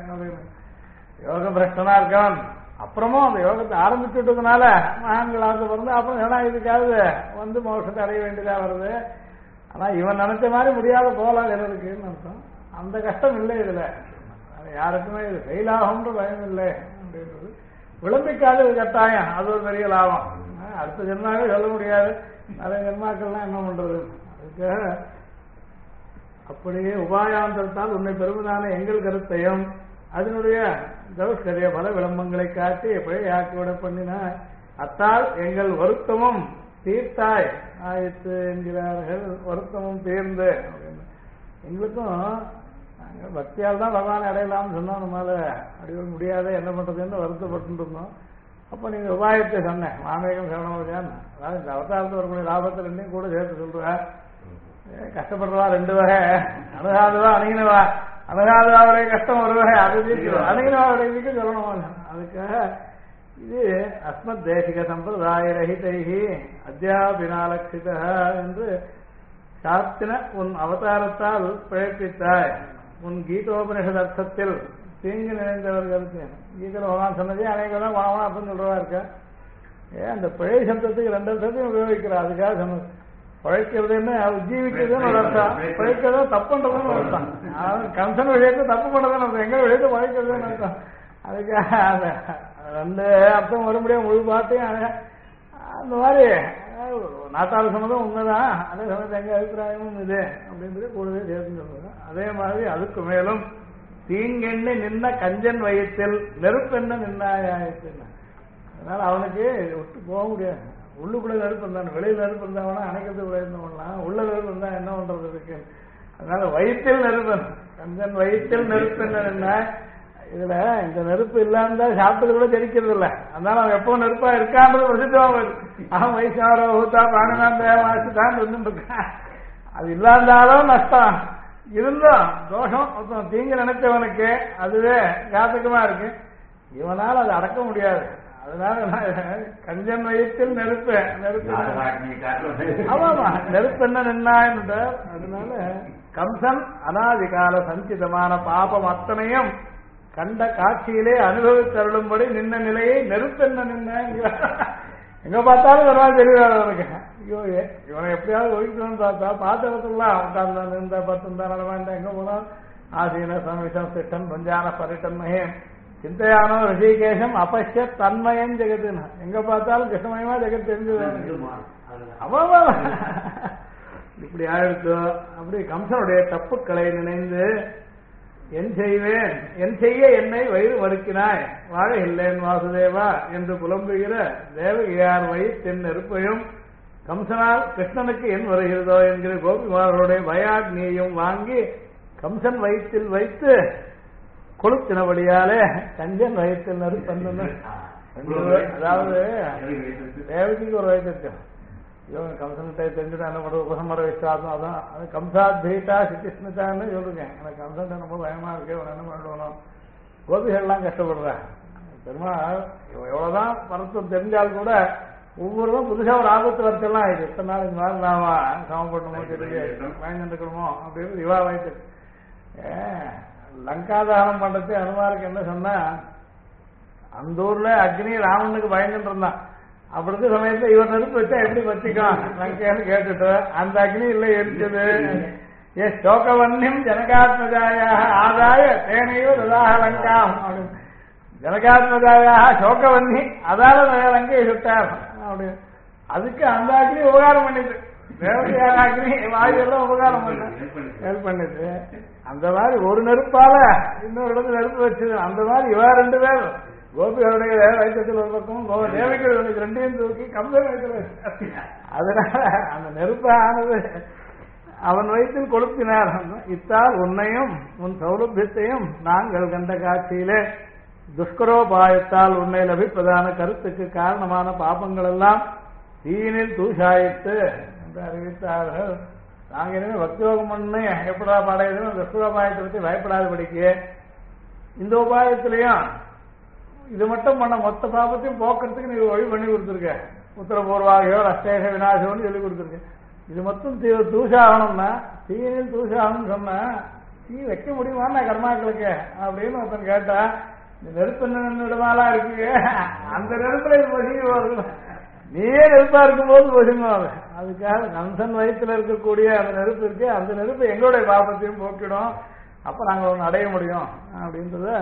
யோக பிரஷ்டனா இருக்கான். அப்புறமும் அந்த யோகத்தை ஆரம்பிச்சுட்டதுனால மகான்களாக பிறந்து அப்புறம் ஏன்னா இதுக்காவது வந்து மோட்சத்தை அடைய வேண்டியதா வருது. ஆனா இவன் நினைச்ச மாதிரி முடியாத போகலாம் இருக்குன்னு அர்த்தம். அந்த கஷ்டம் இல்லை இதுல, யாருக்குமே இது ஃபெயிலாகும்ன்ற பயம் இல்லை அப்படின்றது. விளம்பிக்காது கட்டாயம், அது ஒரு பெரிய லாபம். அடுத்த ஜென்மாவே சொல்ல முடியாது, நிறைய ஜென்மாக்கள்லாம் என்ன பண்றது. அதுக்காக அப்படியே உபாயாந்தரத்தால் உன்னை பெருமதான எங்கள் கருத்தையும் அதனுடைய தௌஷ்கரிய பல விளம்பங்களை காட்டி பிழையாக்கிவிட பண்ணின அத்தால் எங்கள் வருத்தமும் தீர்த்தாய் ஆயிற்று என்கிறார்கள். வருத்தமும் தீர்ந்து அப்படின்னு எங்களுக்கும் நாங்கள் பக்தியால் தான் பகவானை அடையலாம்னு சொன்னோம், நம்மளால அடைய முடியாத என்ன பண்றதுன்னு வருத்தப்பட்டு இருந்தோம். அப்ப நீங்க உபாயத்தை சொன்னேன், மாமேகம் சரணமோதியான். அதாவது இந்த அவதாரத்தில் வரக்கூடிய லாபத்தை ரெண்டையும் கூட சேர்த்து சொல்ற. கஷ்டப்படுறவா ரெண்டு வகை, அணுகாதுவா அணுகினவா. அணுகாதுவாவுடைய கஷ்டம் ஒரு வகை, அது அணுகினவாவுடைய சொல்லணும். அதுக்காக இது அஸ்மத் தேசிக சம்பிரதாய ரஹிதைகி அத்தியாபினாலட்சித என்று சாத்தின உன் அவதாரத்தால் பிழைப்பித்தாய். உன் கீதோபனிஷத் அர்த்தத்தில் தீங்கு நிறைந்தவர்களுக்கு கீதையில் பகவான் சொன்னதே அனைவரும் வாவனா அப்படின்னு சொல்றவா இருக்க. அந்த பிழை சப்தத்துக்கு ரெண்டு அர்த்தத்தையும் உபயோகிக்கிறார். அதுக்காக சொன்னது பழைக்கிறதுன்னு உஜ்ஜீவிக்கிறதுன்னு ஒரு அர்த்தம், பழைக்கிறதா தப்புன்றதுன்னு ஒரு அர்த்தம். கம்சன் விஷயத்தை தப்பு பண்றதுன்னு அர்த்தம், எங்க விஷயத்தை பழைக்கிறதுன்னு அர்த்தம். அதுக்காக ரெண்டு அர்த்தம் வரும்படியா முழு பாட்டையும் அந்த மாதிரி நாட்டாளு சொன்னதும் உண்மைதான், அதே சமயத்து எங்க அபிப்பிராயமும் இது அப்படின்றது கூடவே சேர்த்து சொல்றது. அதே மாதிரி அதுக்கு மேலும் தீங்கெண்ணி நின்ன கஞ்சன் வயிற்றில் நெருப்பெண்ண நின்னாயாயிற்று. அதனால அவனுக்கு விட்டு போக முடியாது. உள்ளுக்குள்ள நெருப்பு இருந்தான், வெளியில் நெருப்பு இருந்தாங்கன்னா அணைக்கிறது பிரயத்னம் பண்ணலாம், உள்ள நெருப்பு இருந்தா என்ன பண்றது இருக்கு. அதனால வயிற்றில் நெருப்பு, கஞ்சன் வயிற்றில் நெருப்பு என்ன. இதுல இந்த நெருப்பு இல்லாம சாப்பிட்டது கூட தெரிக்கிறது இல்லை. அதனால அவன் எப்போ நெருப்பா இருக்கான்றது பிரசித்தமாக அவன் வயசாரோ ஊத்தா பிராணதான் தேவாசிதான் இருந்துட்டு இருக்கான். அது இல்லாந்தாலும் நஷ்டம், இருந்தும் தோஷம். தீங்கு நினைச்சவனுக்கு அதுவே ஜாதகமா இருக்கு, இவனால் அதை அடக்க முடியாது. அதனால கஞ்சன் வயிற்றில் நெருப்பு, நெருப்பு ஆமாமா நெருப்பு என்ன நின்னாயின்னு. அதனால கம்சன் அனாதிகால சஞ்சிதமான பாபம் அத்தனையும் கண்ட காட்சியிலே அனுபவித்தருளும்படி நின்ன நிலையை நெருப்பென்ன நின்ன. எங்க பார்த்தாலும் ஒரு நாள் தெரியாது அவனுக்கு. ஐயோ இவனை எப்படியாவது ஒழிக்கணும்னு பார்த்தா பாத்திரத்துலாம் உட்கார்ந்து இந்த பத்து நடமாண்ட எங்க போனாலும் ஆசீன சமிஷம் சிட்டன் பஞ்சான பரிட்டன் மகேன் சிந்தையானோ ரிஷிகேஷம் அபஷ்ய தன்மயம் ஜெகத்துன்னு. எங்க பார்த்தாலும் கிருஷ்ணமயமா ஜெகத் தெரிஞ்சது. அவ்வளவா இப்படி ஆயிடுச்சோ. அப்படி கம்சனுடைய தப்புக்களை நினைந்து என் செய்வேன், என் செய்ய என்னை வயிறு மறுக்கினாய், வாழ இல்லேன் வாசுதேவா என்று புலம்புகிற தேவகியார் வயிற்றின் நெருப்பையும் கம்சனால் கிருஷ்ணனுக்கு என் வருகிறதோ என்கிற கோபிமார்களுடைய பயாக்னியையும் வாங்கி கம்சன் வயிற்றில் வைத்து கொளுத்தினபடியாலே கஞ்சன் வயிற்றில் நெருப்பண்ணு. அதாவது தேவகிக்கு ஒரு வயசு இருக்கு. கம்சன்கிட்ட தெரிஞ்சுட்டா என்ன பண்றது, உபசமர விசுவாசம். அதான் அது கம்சாத்பீட்டா சிகிருஷ்ணத்தான்னு சொல்லுங்க. எனக்கு கம்சன் ரொம்ப பயமா இருக்கு, அவன் என்ன பண்ணணும். கோபிகள்லாம் கஷ்டப்படுறேன். பெருமாள் எவ்வளவுதான் பரத்துவம் தெரிஞ்சால் கூட ஒவ்வொருவரும் புதுசா ஒரு ஆபத்து வரத்தெல்லாம் ஆயிடுது. எத்தனை நாள் இந்த மாதிரி நாம சமப்படணுமோ தெரியல வாங்கிட்டுருக்கணுமோ அப்படின்னு இவா வயசு லங்காதானம் பண்றது அனுமாருக்கு என்ன சொன்னா, அந்த ஊர்ல அக்னி ராவனுக்கு பயந்துட்டு இருந்தான். அப்படி இருக்க சமயத்துல இவர் நெருப்பு வச்சா எப்படி வச்சுக்கான் லங்கையான்னு கேட்டுட்டு அந்த அக்னி இல்ல எரிச்சது. ஏ சோகவன்யம் ஜனகாத்மஜாயாக ஆதாய தேனையோ ததாக லங்காம் அப்படின்னு. ஜனகாத்மஜாயாக சோகவன்னி அதால லங்கையை சுட்டார் அப்படின்னு. அதுக்கு அந்த அக்னி உபகாரம் பண்ணிட்டு தேவதையான அக்னி வாயுலாம் உபகாரம் பண்ண ஹெல்ப் பண்ணிட்டு அந்த மாதிரி ஒரு நெருப்பால இன்னொரு இடத்துல நெருப்பு வச்சது. அந்த மாதிரி இவா ரெண்டு பேர் கோபிகளுடைய வயிற்றத்தில் ஒரு பக்கமும் தேவைக்கு ரெண்டையும் தூக்கி கம்பெனி வயிற்றில் அதனால அந்த நெருப்பு ஆனது அவன் வயிற்றில் கொளுத்தினார். இத்தால் உன்னையும் உன் சௌலபியத்தையும் நாங்கள் கண்ட காட்சியிலே துஷ்கரோபாயத்தால் உன்னை லபிப்பதான கருத்துக்கு காரணமான பாபங்கள் எல்லாம் தீனில் தூஷாயிட்டு என்று அறிவித்தார்கள். நாங்க இனிமே பக்தியோகம் பண்ணு எப்படா பாடையதுன்னு துஷ்கரோபாயத்தை பற்றி பயப்படாதபடிக்கு இந்த உபாயத்திலையும் இது மட்டும் பண்ண மொத்த பாபத்தையும் போக்குறதுக்கு நீ வழி பண்ணி கொடுத்துருக்க. உத்தரபூர்வாகையோ அஷ்டேக விநாசம்னு சொல்லி கொடுத்துருக்க. இது மொத்தம் தூஷாகணும்னா தீனில் தூஷாகணும்னு சொன்னா தீ வைக்க முடியுமா கர்மாக்களுக்கு அப்படின்னு ஒருத்தன் கேட்டா, இந்த நெருப்பு நிடுமாலா இருக்கு அந்த நெருப்புல இது பசுங்க வருது, நீயே நெருப்பா இருக்கும்போது பசுங்க. அதுக்காக கம்சன் வயிற்றுல இருக்கக்கூடிய அந்த நெருப்பு இருக்கு, அந்த நெருப்பு எங்களுடைய பாபத்தையும் போக்கிடும், அப்ப நாங்க ஒன்று அடைய முடியும் அப்படின்றத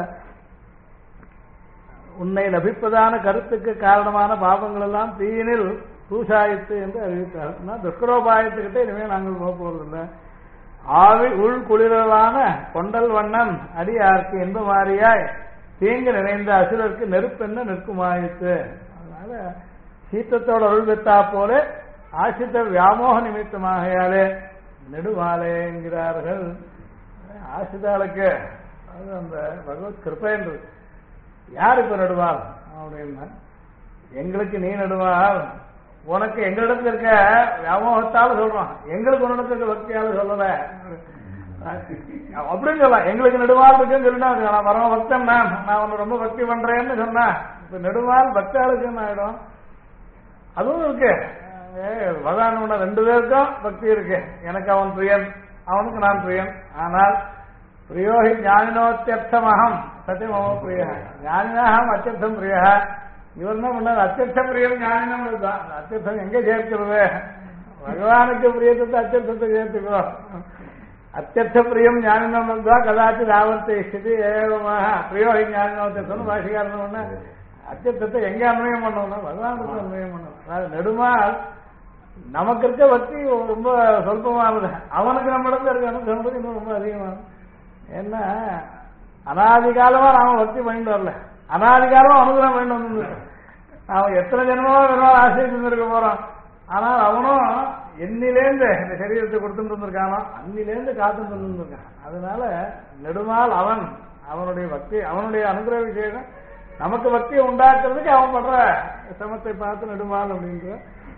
உன்னை லபிப்பதான கருத்துக்கு காரணமான பாபங்கள் எல்லாம் தீயினில் தூஷாயித்து என்று அறிவித்தார். துஷ்கரோபாயத்துக்கிட்ட இனிமேல் நாங்கள் போக போவதில்லை. ஆவி உள் குளிரலான கொண்டல் வண்ணன் அடியார்க்கு என்ப மாறியாய் தீங்கு நிறைந்த அசுரருக்கு நெருப்பென்ன நிற்குமாயிற்று. அதனால சீத்தத்தோட அருள் பெற்றா போல ஆசித்த வியாமோக நிமித்தமாகையாலே நெடுமாலே என்கிறார்கள். ஆசிதாளுக்கு அது அந்த பகவத் கிருப்பைன்றது. யார் இப்ப நடுவாள் அப்படின்னா, எங்களுக்கு நீ நடுவாள், உனக்கு எங்களிடத்துல இருக்க வியாமோகத்தால சொல்றோம், எங்களுக்கு உன்னிடத்துல இருக்க பக்தியால சொல்லல அப்படின்னு சொல்லலாம். எங்களுக்கு நெடுவாள் இருக்குன்னு சொல்லிட்டா நான் பரம பக்தன், நான் உன்னை ரொம்ப பக்தி பண்றேன்னு சொன்னா இப்ப நெடுவாள் பக்தாளுக்குன்னு ஆயிடும். அதுவும் இருக்கு. பகவான் ரெண்டு பேருக்கும் பக்தி இருக்கு. எனக்கு அவன் பிரியன், அவனுக்கு நான் பிரியன். ஆனால் பிரியோகி ஞானினோத்தியர்த்தமகம் சத்தியமோ பிரிய ஞானினாகம் அத்தியர்த்தம் பிரிய. இவர் என்ன பண்ணார், அத்தியர்த்த பிரியம் ஞானினம் தான். அத்தியர்த்தம் எங்க சேர்க்கிறது? பகவானுக்கு பிரியத்தை அத்தியர்த்தத்தை சேர்த்துக்கிறோம். அத்தியர்த்த பிரியம் ஞானினம் தான் கதாச்சி ஆவர்த்தி ஸ்திதி ஏவமாக பிரியோகி ஞானினோத்தியர்த்தம் பாஷிகாரணம் பண்ண அத்தியர்த்தத்தை எங்க அன்வயம் பண்ணணும்? பகவானுக்கு அன்வயம் பண்ணணும். அதாவது நெடுமால் நமக்கு இருக்க பக்தி ரொம்ப சொல்பமானது, அவனுக்கு நம்ம இடத்துல இருக்க சொல்றது இன்னும் ரொம்ப அதிகமானது. ஏன்னா அனாதிகாலமா நாம பக்தி பண்ணிட்டு வரல, அனாதிகாலமா அனுகிரகம் பண்ணிட்டு வந்து நாம எத்தனை ஜென்மமா வேணாலும் ஆசிரியர் இருக்க போறோம். ஆனால் அவனும் என்னிலேந்து இந்த சரீரத்தை கொடுத்துட்டு இருந்திருக்கானோ அன்னிலேந்து காத்துட்டு இருந்திருக்கான். அதனால நெடுமால் அவன் அவனுடைய பக்தி அவனுடைய அனுகிரக விசேஷம் நமக்கு பக்தியை உண்டாக்குறதுக்கு அவன் பண்ற சிரமத்தை பார்த்து நெடுமால் அப்படின்ற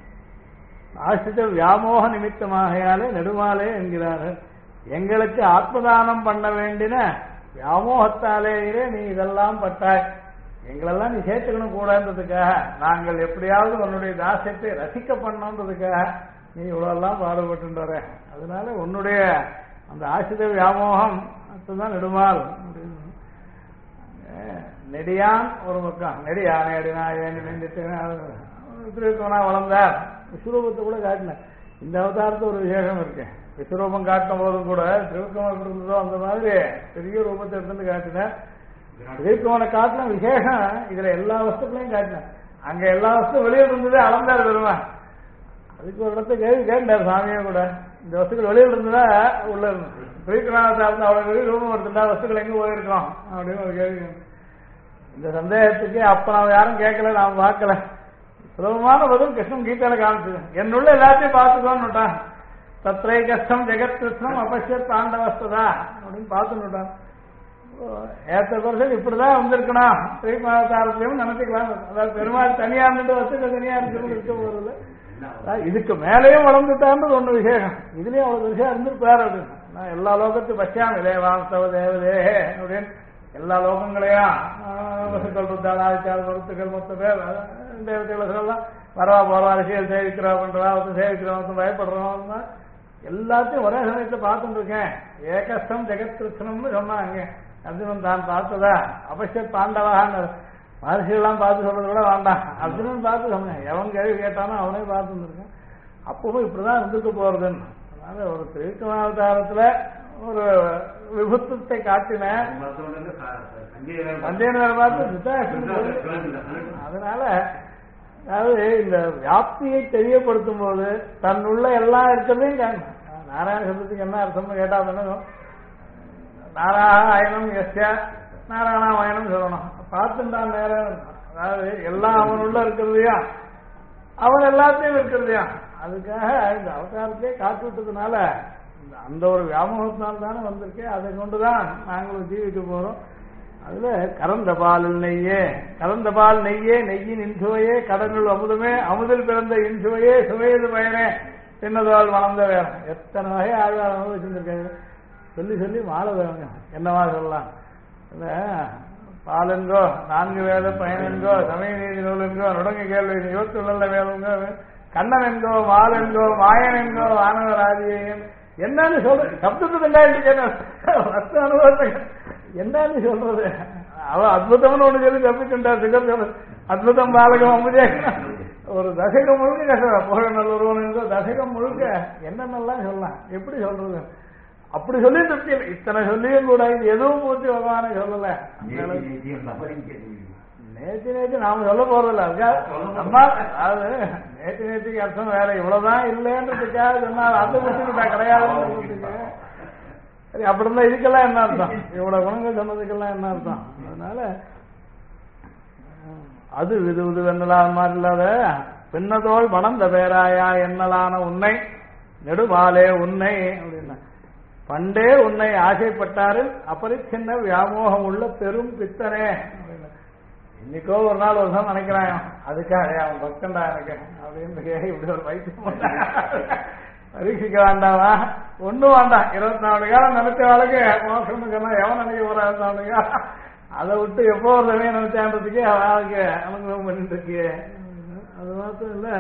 ஆசித்த வியாமோக நிமித்தமாகையாலே நெடுமாலே என்கிறார்கள். எங்களுக்கு ஆத்மதானம் பண்ண வேண்டின வியாமோகத்தாலேயே நீ இதெல்லாம் பட்டாய், எங்களெல்லாம் நீ சேர்த்துக்கணும் கூடன்றதுக்காக, நாங்கள் எப்படியாவது உன்னுடைய தாசியத்தை ரசிக்க பண்ணோன்றதுக்காக நீ இவ்வளவெல்லாம் பாடுபட்டு வர. அதனால உன்னுடைய அந்த ஆசித வியாமோகம் தான் நெடுமால். நெடியான் ஒரு பக்கம், நெடியானை அடினாயேன்னு திருக்கோனா வளர்ந்தார். விஸ்வரூபத்தை கூட காட்டினார். இந்த அவதாரத்தை ஒரு விசேஷம் இருக்கு. விஸ்வரூபம் காட்டும் போதும் கூட திருக்கோணம் இருந்ததோ அந்த மாதிரி பெரிய ரூபத்தை எடுத்துட்டு காட்டினார். திருக்கோணை காட்டின விசேஷம் இதுல எல்லா வஸ்துக்களையும் காட்டினார். அங்க எல்லா வஸ்தும் வெளியில் இருந்ததே அளந்தார் பெருமான். அதுக்கு ஒரு இடத்த கேள்வி கேட்டார் சாமியை கூட, இந்த வஸ்துக்கள் வெளியில் இருந்ததா உள்ள இருந்து திருக்கோணத்தை அவ்வளவு வெளியே ரூபம் எடுத்துட்டா வஸ்துக்கள் எங்க போயிருக்கோம் அப்படின்னு ஒரு கேள்வி. இந்த சந்தேகத்துக்கு அப்ப நாம யாரும் கேட்கல, நாம பார்க்கல. சுலபமான பதில் கிருஷ்ணன் கீதையில காமிச்சது. என்னுள்ள எல்லாத்தையும் பார்த்துக்கோன்னுட்டான். தத்ரை கஷ்டம் ஜெகத் கிருஷ்ணம் அபஷ்யத் பாண்டவஸ்ததா அப்படின்னு பார்த்துட்டான். ஏற்ற பர்சன் இப்படிதான் வந்திருக்கணும் ஸ்ரீமாவதாரத்திலையும் நினைச்சுக்கலாம். அதாவது பெருமாள் தனியா இருந்துட்டு வசதி தனியா இருந்து இருக்க போறது. இதுக்கு மேலேயும் வளர்ந்துட்டான்றது ஒண்ணு விசேஷம். இதுலயும் அவ்வளவு விஷயம் இருந்திருப்பாரு அப்படின்னு. நான் எல்லா லோகத்தையும் பச்சாமி தேவாஸ்தவ தேவதே அப்படின்னு எல்லா லோகங்களையும் வசுக்கள் ருத்தாள் ஆதிச்சாள் பொருத்துக்கள் மொத்த பேர் தேவதைகளெல்லாம் வரவா போறவா அரசியல் சேவிக்கிறா பண்றா ஒருத்தன் சேவிக்கிறோம் ஒருத்தன் பயப்படுறோம் எல்லாத்தையும் ஒரே சமயத்தை பார்த்துட்டு இருக்கேன். ஏகஸ்தம் ஜெகத் கிருஷ்ணம்னு சொன்னாங்க. அர்ஜுனன் தான் பார்த்ததா அபஷத் பாண்டவான்னு மகர்ஷியெல்லாம் பார்த்து சொல்றது கூட வேண்டாம், அர்ஜுனன் பார்த்து சொன்னேன். எவன் கேள்வி கேட்டானோ அவனே பார்த்து இருக்கேன். அப்பவும் இப்படிதான் இருந்துட்டு போறதுன்னு. அதனால ஒரு திருக்கமாவதாரத்துல ஒரு விபுத்தத்தை காட்டின சஞ்சயனை பார்த்து அதனால அதாவது இந்த வியாப்தியை தெரியப்படுத்தும் போது தன்னுள்ள எல்லாம் இருக்கிறதையும் காணும். நாராயண சப்தத்துக்கு என்ன அர்த்தம்னு கேட்டா பண்ணணும். நாராயணம் எஸ்ய நாராயணாயணம் சொல்லணும். பார்த்துட்டான் நேரம். அதாவது எல்லாம் அவனுள்ள இருக்கிறதையா அவன் எல்லாத்தையும் இருக்கிறதையா அதுக்காக இந்த அவதாரத்திலே காத்து விட்டதுனால அந்த ஒரு வியாமோகத்தினால தானே வந்திருக்கேன். அதை கொண்டுதான் நாங்களும் ஜீவிக்க போறோம். அதுல கறந்த பால் நெய்யே கறந்த பால் நெய்யே நெய்யின் இன்சுவையே கடலுள் அமுதமே அமுதில் பிறந்த இன்சுவையே சுவையது பயனே சின்னதால் வளர்ந்த வேணும். எத்தனை வகை ஆழ்வாரம் வச்சிருந்திருக்காங்க. சொல்லி சொல்லி மாலை வேணும் என்னவா சொல்லலாம். இல்ல பாலென்கோ 4 வேத பயனென்கோ சமய நீதி நூலென்கோ நுடங்கு கேள்வி 21 வேதங்கோ கண்ணன் என்கோ மால் என்கோ மாயன் என்கோ வானவர் ஆதியன் என்னன்னு சொல்ற சப்தத்துக்கு அனுபவத்தை என்னன்னு சொல்றது. அவ அத்புதம்னு ஒண்ணு சொல்லி தப்பிச்சுட்டார். சிகர் அத்புதம் பாலகம் அம்புஜே ஒரு தசகம் முழுக்க புகழநல்லூர் என்கோ தசகம் முழுக்க என்னென்னலாம் சொல்லலாம். எப்படி சொல்றது அப்படி சொல்லி திருப்தி இல்லை. இத்தனை சொல்லியும் கூட இது எதுவும் பூர்த்தி பகவானே சொல்லல. நேற்று நாம சொல்ல போறதில்ல. அதுக்காக அது நேற்றுக்கு அர்த்தம் வேற இவ்வளவுதான் இல்லைன்றதுக்காக சொன்னால் அந்த புத்திக்கிட்டா கிடையாது. சரி அப்படின்னா இதுக்கெல்லாம் என்ன அர்த்தம், இவ்வளவு குணங்கள் சொன்னதுக்கெல்லாம் என்ன அர்த்தம். அதனால அது விது விது வெண்ணலால் மாதிரி இல்லாத பின்னதோள் மணந்த பேராயா என்னலான உன்னை நெடுமாலே உன்னை அப்படின்னா பண்டே உன்னை ஆசைப்பட்டாரில் அப்பரிச்சின்ன வியாமோகம் உள்ள பெரும் பித்தனே அப்படின்னா இன்னைக்கோ ஒரு நாள் ஒரு தான் நினைக்கிறான். அதுக்காக அவன் பக்தண்டா எனக்கு அப்படின்னு இப்படி ஒரு வைத்தியம் பரீட்சிக்க வேண்டாமா ஒண்ணும் வேண்டாம். 24 காலம் நினைச்ச வாழ்க்கை மோசம்னு சொன்னா எவன் நினைக்க போற 24 காலம் அதை விட்டு எப்போ ஒரு தவையை நினைச்சான்றதுக்கே வாழ்க்கை அனுகிரகம் பண்ணிட்டு இருக்கு. அது மாத்திரம் இல்ல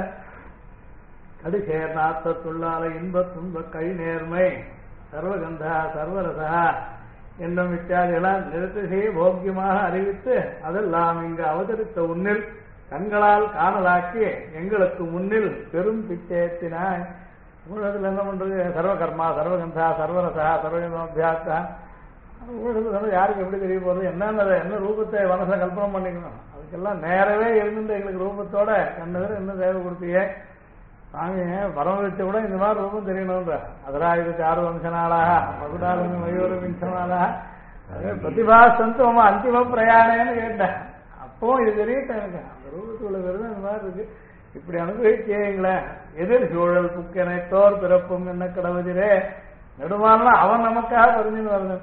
கடிசேர் நாத்தத்துள்ளால இன்ப துன்ப கை நேர்மை சர்வகந்தா சர்வரசா என்னும் இத்தியாதிகளால் நிறுத்திசையை போக்கியமாக அறிவித்து அதெல்லாம் இங்கு அவதரித்த உன்னில் கண்களால் காணலாக்கி எங்களுக்கு முன்னில் பெரும் பிச்சேத்தினாய். ஊழகத்தில் என்ன பண்றது சர்வகர்மா சர்வகந்தா சர்வரசா சர்வகந்தோபியாத்தா ஊழகத்தில் யாருக்கு எப்படி தெரிய போறது என்ன ரூபத்தை மனசை கல்பனை பண்ணிக்கணும். அதுக்கெல்லாம் நேரவே இருந்துட்டு எங்களுக்கு ரூபத்தோட கண்ணு என்ன தேவை கொடுத்தீங்க சாமி பரமவிச்ச கூட இந்த மாதிரி ரூபம் தெரியணும்ன்ற அதராயுதத்து 6 வம்சனாளாக மகுடாலும் மயூர விம்சனாளா பிரதிபா சந்தோமா அந்திம பிரயாணம்னு கேட்டேன். அப்பவும் இது தெரியட்டேன் எனக்கு அந்த ரூபத்துக்குள்ள விருது இந்த மாதிரி இருக்கு. இப்படி அனுபவிச்சேங்களேன். எதிர் சூழல் புக்கனை தோர் பிறப்பும் என்ன கடவுதிரே நெடுமானா அவன் நமக்காக பறிஞ்சுன்னு வரணும்.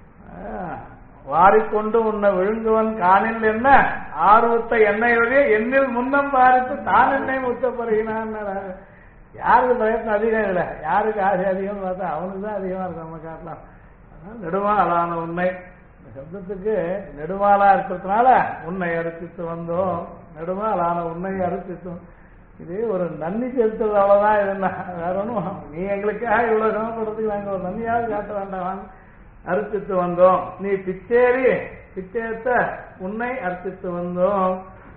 வாரிக்கொண்டு உன்னை விழுங்குவன் காணில் என்ன ஆர்வத்தை எண்ணெயுடைய எண்ணில் முன்னம் பாரித்து தான் என்னை முத்தப்படுகிறான். யாருக்கு பிரயத்னம் அதிகம் இல்லை, யாருக்கு ஆசை அதிகம் பார்த்தா அவனுக்கு தான் அதிகமா இருக்கு நம்ம காட்டலாம். அதனால நெடுமாலான உன்னை சப்தத்துக்கு நெடுமாலா இருக்கிறதுனால உன்னை அறுத்தித்து வந்தோம். நெடுமாலான உன்னை அறுத்தித்தோம். இது ஒரு நன்றி செலுத்துறது அவ்வளவுதான். இது வேற ஒன்றும் நீ எங்களுக்காக இவ்வளவு சிரமப்படுறதுக்கு நாங்கள் ஒரு நன்றியாவது காட்ட வேண்டாம். அர்ப்பித்து வந்தோம். நீ பிச்சேரி பிச்சேத்த உன்னை அர்ப்பித்து வந்தோம்.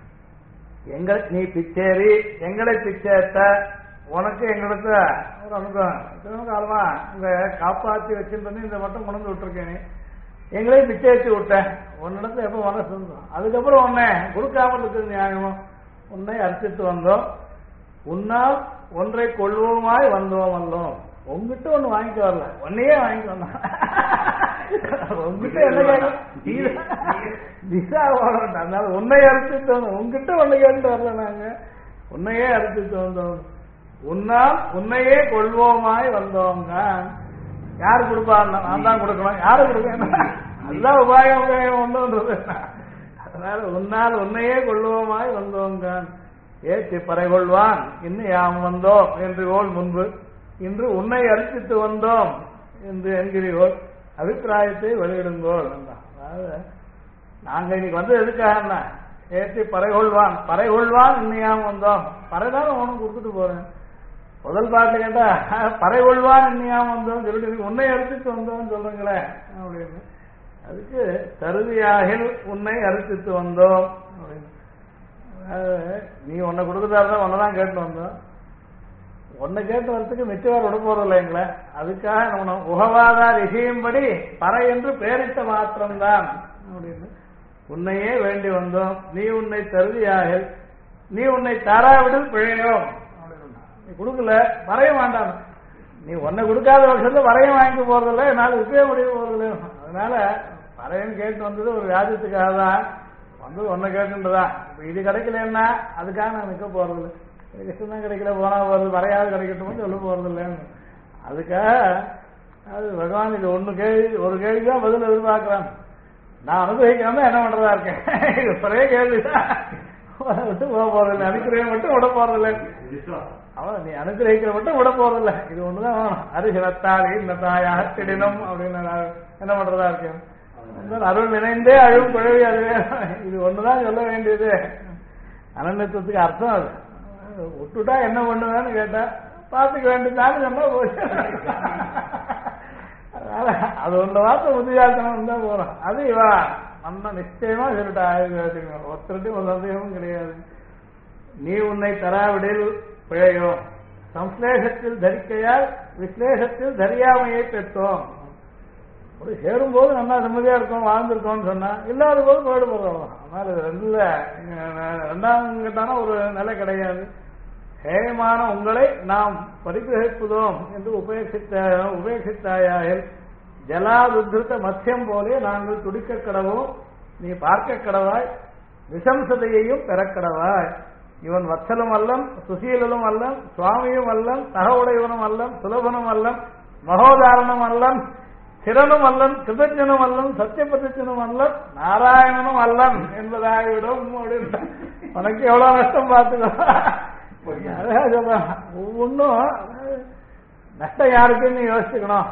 நீ பிச்சேரி எங்களை பிச்சேத்த உனக்கு எங்களுக்கு ஒரு அனுபவம் காலமா உங்க காப்பாற்றி வச்சிருந்தோம். இந்த மட்டும் கொண்டு விட்டுருக்கேன். எங்களையும் பிச்சேற்றி விட்டேன். உன்னிடத்துல எப்ப மனசு இருந்தோம். அதுக்கப்புறம் உன்னை கொடுக்காமல் இருக்கிறது நியாயமோ. உன்னை அர்ப்பித்து வந்தோம். உன்னால் ஒன்றை கொள்வோமாய் வந்தோம் வந்தோம். உங்ககிட்ட ஒண்ணு வாங்கிட்டு வரல, ஒன்னையே வாங்கிட்டு வந்தான். உங்ககிட்ட என்ன திசா ஓடணும். அதனால உன்னை அறுத்துட்டு வந்தோம். உங்ககிட்ட ஒண்ணு கேட்டு வரல, நாங்க உன்னையே அறுத்துட்டு வந்தோம். உன்னால் உன்னையே கொள்வோமாய் வந்தோங்க. யாரு கொடுப்பாரு? நான் தான் கொடுக்கணும். யாரு கொடுக்கணும்? அதுதான் உபாயம் ஒன்றுன்றது. அதனால உன்னால் உன்னையே கொள்வோமாய் வந்தோங்க. ஏற்றி பறை கொள்வான் இன்னும் யாம் வந்தோம் என்று கோல் முன்பு இன்று உன்னை அர்ப்பித்து வந்தோம் என்று என்கிறீர்கள். அபிப்பிராயத்தை வெளியிடுங்கோள். அதாவது நாங்க இன்னைக்கு வந்து எதுக்காக ஏற்றி பறைகொள்வான் இன்னையாம வந்தோம். பறைதான உனக்கு கொடுத்துட்டு போறேன். முதல் பாட்டு கேட்டா பறைகொள்வான் இன்னையாம வந்தோம் சொல்லிட்டு உன்னை அறுத்துட்டு வந்தோம் சொல்றீங்களே அப்படின்னு. அதுக்கு தருதியாகில் உன்னை அறுத்துட்டு வந்தோம் அப்படின்னு. நீ உன்னை கொடுக்குறதா ஒன்னதான் கேட்டு வந்தோம். ஒன்னை கேட்டு வரத்துக்கு மிச்சவார் விட போறதில்லை எங்களை. அதுக்காக நம்ம உகவாதார் இசையும்படி பறை என்று பெயரிட்ட மாத்திரம்தான் அப்படின்னு. உன்னையே வேண்டி வந்தோம். நீ உன்னை தருதியாக நீ உன்னை தாராவிடில் பிழையோம் அப்படின்னு. நீ கொடுக்கல வரைய வேண்டாம். நீ ஒன்னை கொடுக்காத வருஷத்துல வரையும் வாங்கிக்க போறதில்லை, என்னால் இருக்கவே முடிய போறதில்லை. அதனால வரையும் கேட்டு வந்தது ஒரு வியாஜத்துக்காக தான் வந்து ஒன்னை கேட்டுன்றதான். இப்ப இது கிடைக்கலன்னா அதுக்காக நான் நிற்க போறதில்லை. எனக்கு இஷ்டம் தான் கிடைக்கல போனா போறது வரையாவது கிடைக்கட்டும் சொல்ல போறதில்லைன்னு. அதுக்காக அது பகவான் இது ஒரு கேள்விதான் பதில் எதிர்பார்க்கிறான். நான் அனுபவிக்கிறேன் என்ன பண்றதா இருக்கேன். இது ஒரே கேள்விதான் விட்டு போக போறதில்லை. அனுக்கிரகம் மட்டும் விட போறதில்லை. அவன் நீ அனுகிரகிக்கிற மட்டும் விட போறதில்லை. இது ஒண்ணுதான் வேணும். அரிசிலத்தாளி இந்த தாயாக திடனும் அப்படின்னு என்ன பண்றதா இருக்கேன். அருள் நினைந்தே அழும் குழவி அதுவே. இது ஒண்ணுதான் சொல்ல வேண்டியது. அனந்தத்துக்கு அர்த்தம் அது. விட்டுட்டா என்ன பண்ணுவேன்னு கேட்டா பார்த்துக்க வேண்டியதான்னு சொன்னா போச்சு. அதனால அது ஒன்று வார்த்தை புத்தியாசனம் தான் போறோம். அது இவா நம்ம நிச்சயமா சொல்லிட்டா ஒருத்தருட்டையும் ஒரு சந்தேகமும் கிடையாது. நீ உன்னை தராவிடில் பிழையோ சம்ஸ்லேஷத்தில் தரிக்கையால் விஸ்லேஷத்தில் தரியாமையை பெற்றோம். ஒரு சேரும்போது நல்லா நிம்மதியா இருக்கும் வாழ்ந்திருக்கோம்னு சொன்னா இல்லாத போது போயிடு போறோம். அதனால இது ரெண்டாம் கேட்டானா ஒரு நிலை கிடையாது. ஹேயமான உங்களை நாம் பரிகிரகிப்பதோம் என்று உபேட்சித்தாயாயில் ஜலாதுத்த மத்தியம் போலே நாங்கள் துடிக்க கடவோம். நீ பார்க்க கடவாய் விசம்சதையையும் பெறக்கடவாய். இவன் வத்சலும் அல்லம் சுசீலனும் அல்லம் சுவாமியும் அல்லம் தகவுடையவனும் அல்லம் சுலபனும் அல்லம் மகோதாரணம் அல்லம் திறனும் அல்லன் கிருதஜனும் அல்லன் சத்தியபதிச்சனும் அல்லன் நாராயணனும் அல்லன் என்பதாகிவிடும். உனக்கு எவ்வளவு நஷ்டம் பார்த்துக்கோ. சொல்றேன் ஒவ்வொன்னும் நஷ்டம் யாருக்குன்னு யோசிச்சுக்கணும்.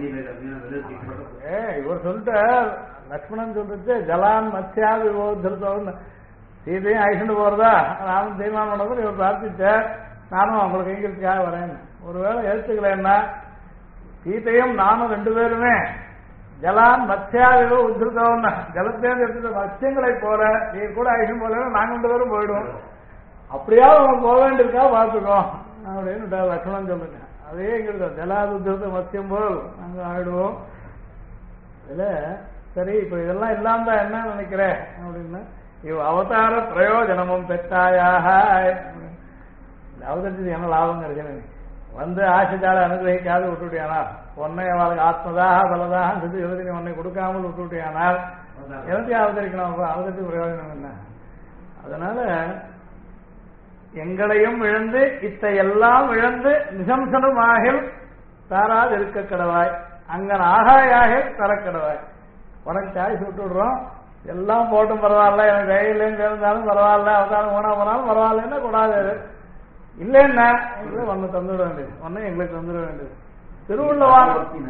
இவர் சொல்லிட்டு லட்சுமணன் சொல்லிட்டு ஜலான் மத்தியாது விவோதிருத்தோன்னு சீதையும் அழிச்சுட்டு போறதா நானும் தீர்மானம் பண்ணது இவர் பிரார்த்திச்சார். நானும் அவங்களுக்கு எங்களுக்காக வரேன். ஒருவேளை எடுத்துக்கலன்னா சீதையும் நானும் ரெண்டு பேருமே ஜலான் மத்தியாவிலோ உத்திருத்தோம்னா ஜலத்தேர்ந்து எடுத்த மத்தியங்களை போல நீ கூட அழிச்சும் போல நாங்க ரெண்டு பேரும் போயிடுவோம். அப்படியாவது அவங்க போக வேண்டியிருக்கா பார்த்துக்கோ அப்படின்னு லட்சுமணன் சொல்லுங்க. அதே எங்களுக்கு ஜலாது உத்திருத்த மத்தியம் போல் நாங்க ஆயிடுவோம். இதுல சரி இப்ப இதெல்லாம் இல்லாம தான் என்ன நினைக்கிறேன் அப்படின்னா இவ் அவதார பிரயோஜனமும் பெற்றாயாக அவதரிச்சது என்ன லாபம் கிடைக்கணும். வந்து ஆசைத்தால அனுகிரகிக்காது விட்டுவிட்டியானால் உன்னை அவளுக்கு ஆத்மதாக பலதாக சித்து எழுதி உன்னை கொடுக்காமல் விட்டுவிட்டியானால் எனக்கு அவதரிக்கணும். அவதரித்து பிரயோஜனம் என்ன? அதனால எங்களையும் இழந்து இத்தையெல்லாம் இழந்து நிசம்சனமாக தாராது இருக்க கடவாய் அங்கன் ஆகாயாக தரக்கடவாய். உனக்கு சாய்ஸ் விட்டு விடுறோம். எல்லாம் போட்டும் பரவாயில்ல, எனக்கு கையிலேருந்து இருந்தாலும் பரவாயில்ல, அவதாரம் போனா போனாலும் பரவாயில்லன்னா கூடாது. இல்லைன்னா எங்களுக்கு ஒன்னு தந்துட வேண்டியது, ஒன்னு எங்களுக்கு தந்துட வேண்டியது. திருவுள்ளவான்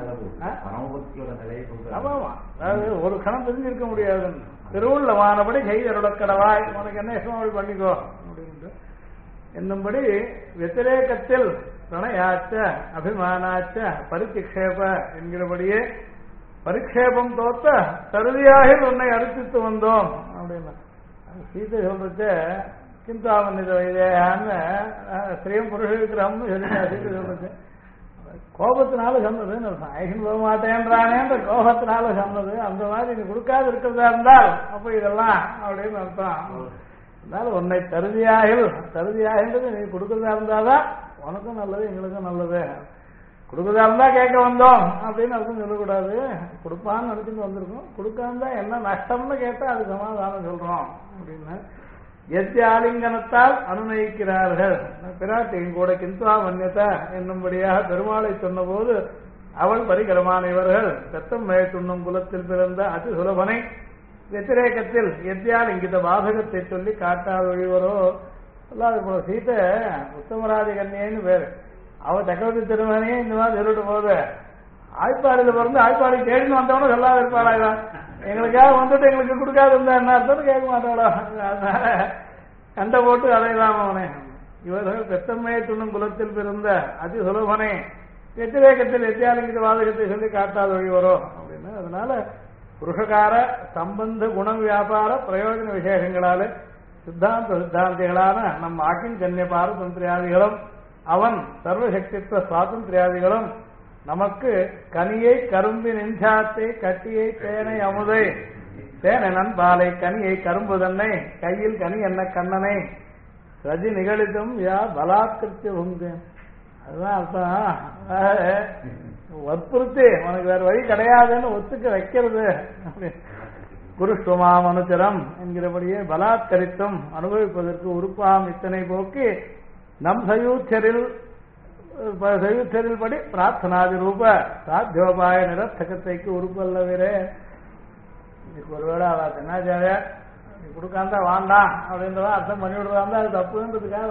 ஆமாமா, அதாவது ஒரு கணம் தெரிஞ்சிருக்க முடியாது. திருவுள்ளவானபடி செய்தருளக்கடவாய் உனக்கு என்ன இஷ்டம் பண்ணிக்கோ அப்படின்ட்டு என்னும்படி வெத்திரேகத்தில் பிரணயாச்ச அபிமானாச்ச பரிதிக்ஷேப என்கிறபடியே பரிக்ஷேபம் தோத்த தருதியாக உன்னை அரிசித்து வந்தோம் அப்படின்னா சீதை சொல்றச்ச கிந்தாமன்னித வைதேயான்னு ஸ்ரீயம் புருஷ விக்கிரகம்னு சொல்லிட்டா. சீதை சொல்றச்சு கோபத்தினால சொன்னதுன்னு ஐஷன் போக மாட்டேன்றானேன்ற கோபத்தினால சொன்னது. அந்த மாதிரி நீ கொடுக்காது இருக்கிறதா இருந்தால் அப்ப இதெல்லாம் அப்படின்னு அர்த்தம். அதனால உன்னை தருதியாகின்றது நீ கொடுக்கறதா இருந்தாதான் உனக்கும் நல்லது எங்களுக்கும் நல்லது. கொடுக்கறதா இருந்தா கேட்க வந்தோம் அப்படின்னு அர்த்தம் சொல்லக்கூடாது. கொடுப்பான்னு நினைச்சுட்டு வந்திருக்கோம். கொடுக்காம என்ன நஷ்டம்னு கேட்டா அது சமாதானம் சொல்றோம் அப்படின்னு எத்தியாலிங்கனத்தால் அனுநயிக்கிறார்கள். பிராட்டியும் கூட கிந்துவா மன்யதா என்னும்படியாக பெருமாளை சொன்ன போது அவள் பரிகரமான இவர்கள் சத்தம் மேட்டுண்ணும் குலத்தில் பிறந்த அதி சுலபனை வெத்திரேகத்தில் எத்தியாலிங்கித பாதகத்தை சொல்லி காட்டாத ஒழிவரோ அல்லாது. இப்போ சீதை உத்தமராஜ கன்னியன்னு பேரு. அவ சக்கரவர்த்தி திருமணியே இந்த மாதிரி சொல்லிட்டு போது ஆய்ப்பாடியில பிறந்து ஆய்ப்பாடி தேடின்னு வந்தவன சொல்லாத இருப்பாளா இவன் எங்களுக்காக வந்துட்டு எங்களுக்கு கொடுக்காது இருந்தா என்ன அர்த்தம் கேட்க மாட்டாளோ. அதனால கண்ட போட்டு அதையலாம் அவனே. இவர்கள் பெத்தம்மையை துண்ணும் குலத்தில் பிறந்த அதி சுலபனே வெற்றிவேகத்தில் எத்தியாலிங்கிற வாதகத்தை சொல்லி காட்டாத வழி வரும் அப்படின்னு. அதனால புருஷகார சம்பந்த குணம் வியாபார பிரயோஜன விசேஷங்களால சித்தாந்திகளான நம் ஆக்கின் கன்னிய பாரதந்திரியாதிகளும் அவன் சர்வசக்தித்துவ சுவாதந்திரியாதிகளும் நமக்கு கனியை கரும்பி நெஞ்சாத்தை கட்டியை தேனை அமுதை தேனை நண்பாலை கனியை கரும்பு தன்னை கையில் கனி என்ன கண்ணனை ரஜி நிகழித்தும் யா பலாத்கிருத்திய உண்டு. அதுதான் அர்த்தம். வற்புறுத்தி உனக்கு வேற வழி கிடையாதுன்னு ஒத்துக்க வைக்கிறது. குருஷ்வமாம் அனுச்சரம் என்கிறபடியே பலாத்கரித்தும் அனுபவிப்பதற்கு உறுப்பாம் இத்தனை போக்கி நம் சயூச்சரில் படி பிரார்த்தனாதி ரூப சாத்தியோபாய நிரர்த்தகத்தைக்கு உறுப்பல்லவரே. இதுக்கு ஒருவேளை அவ தென்னாச்சாரிய நீ கொடுக்காந்தா வேண்டாம் அப்படின்றத அர்த்தம் பண்ணி விடுறாந்தா அது தப்புன்றதுக்காக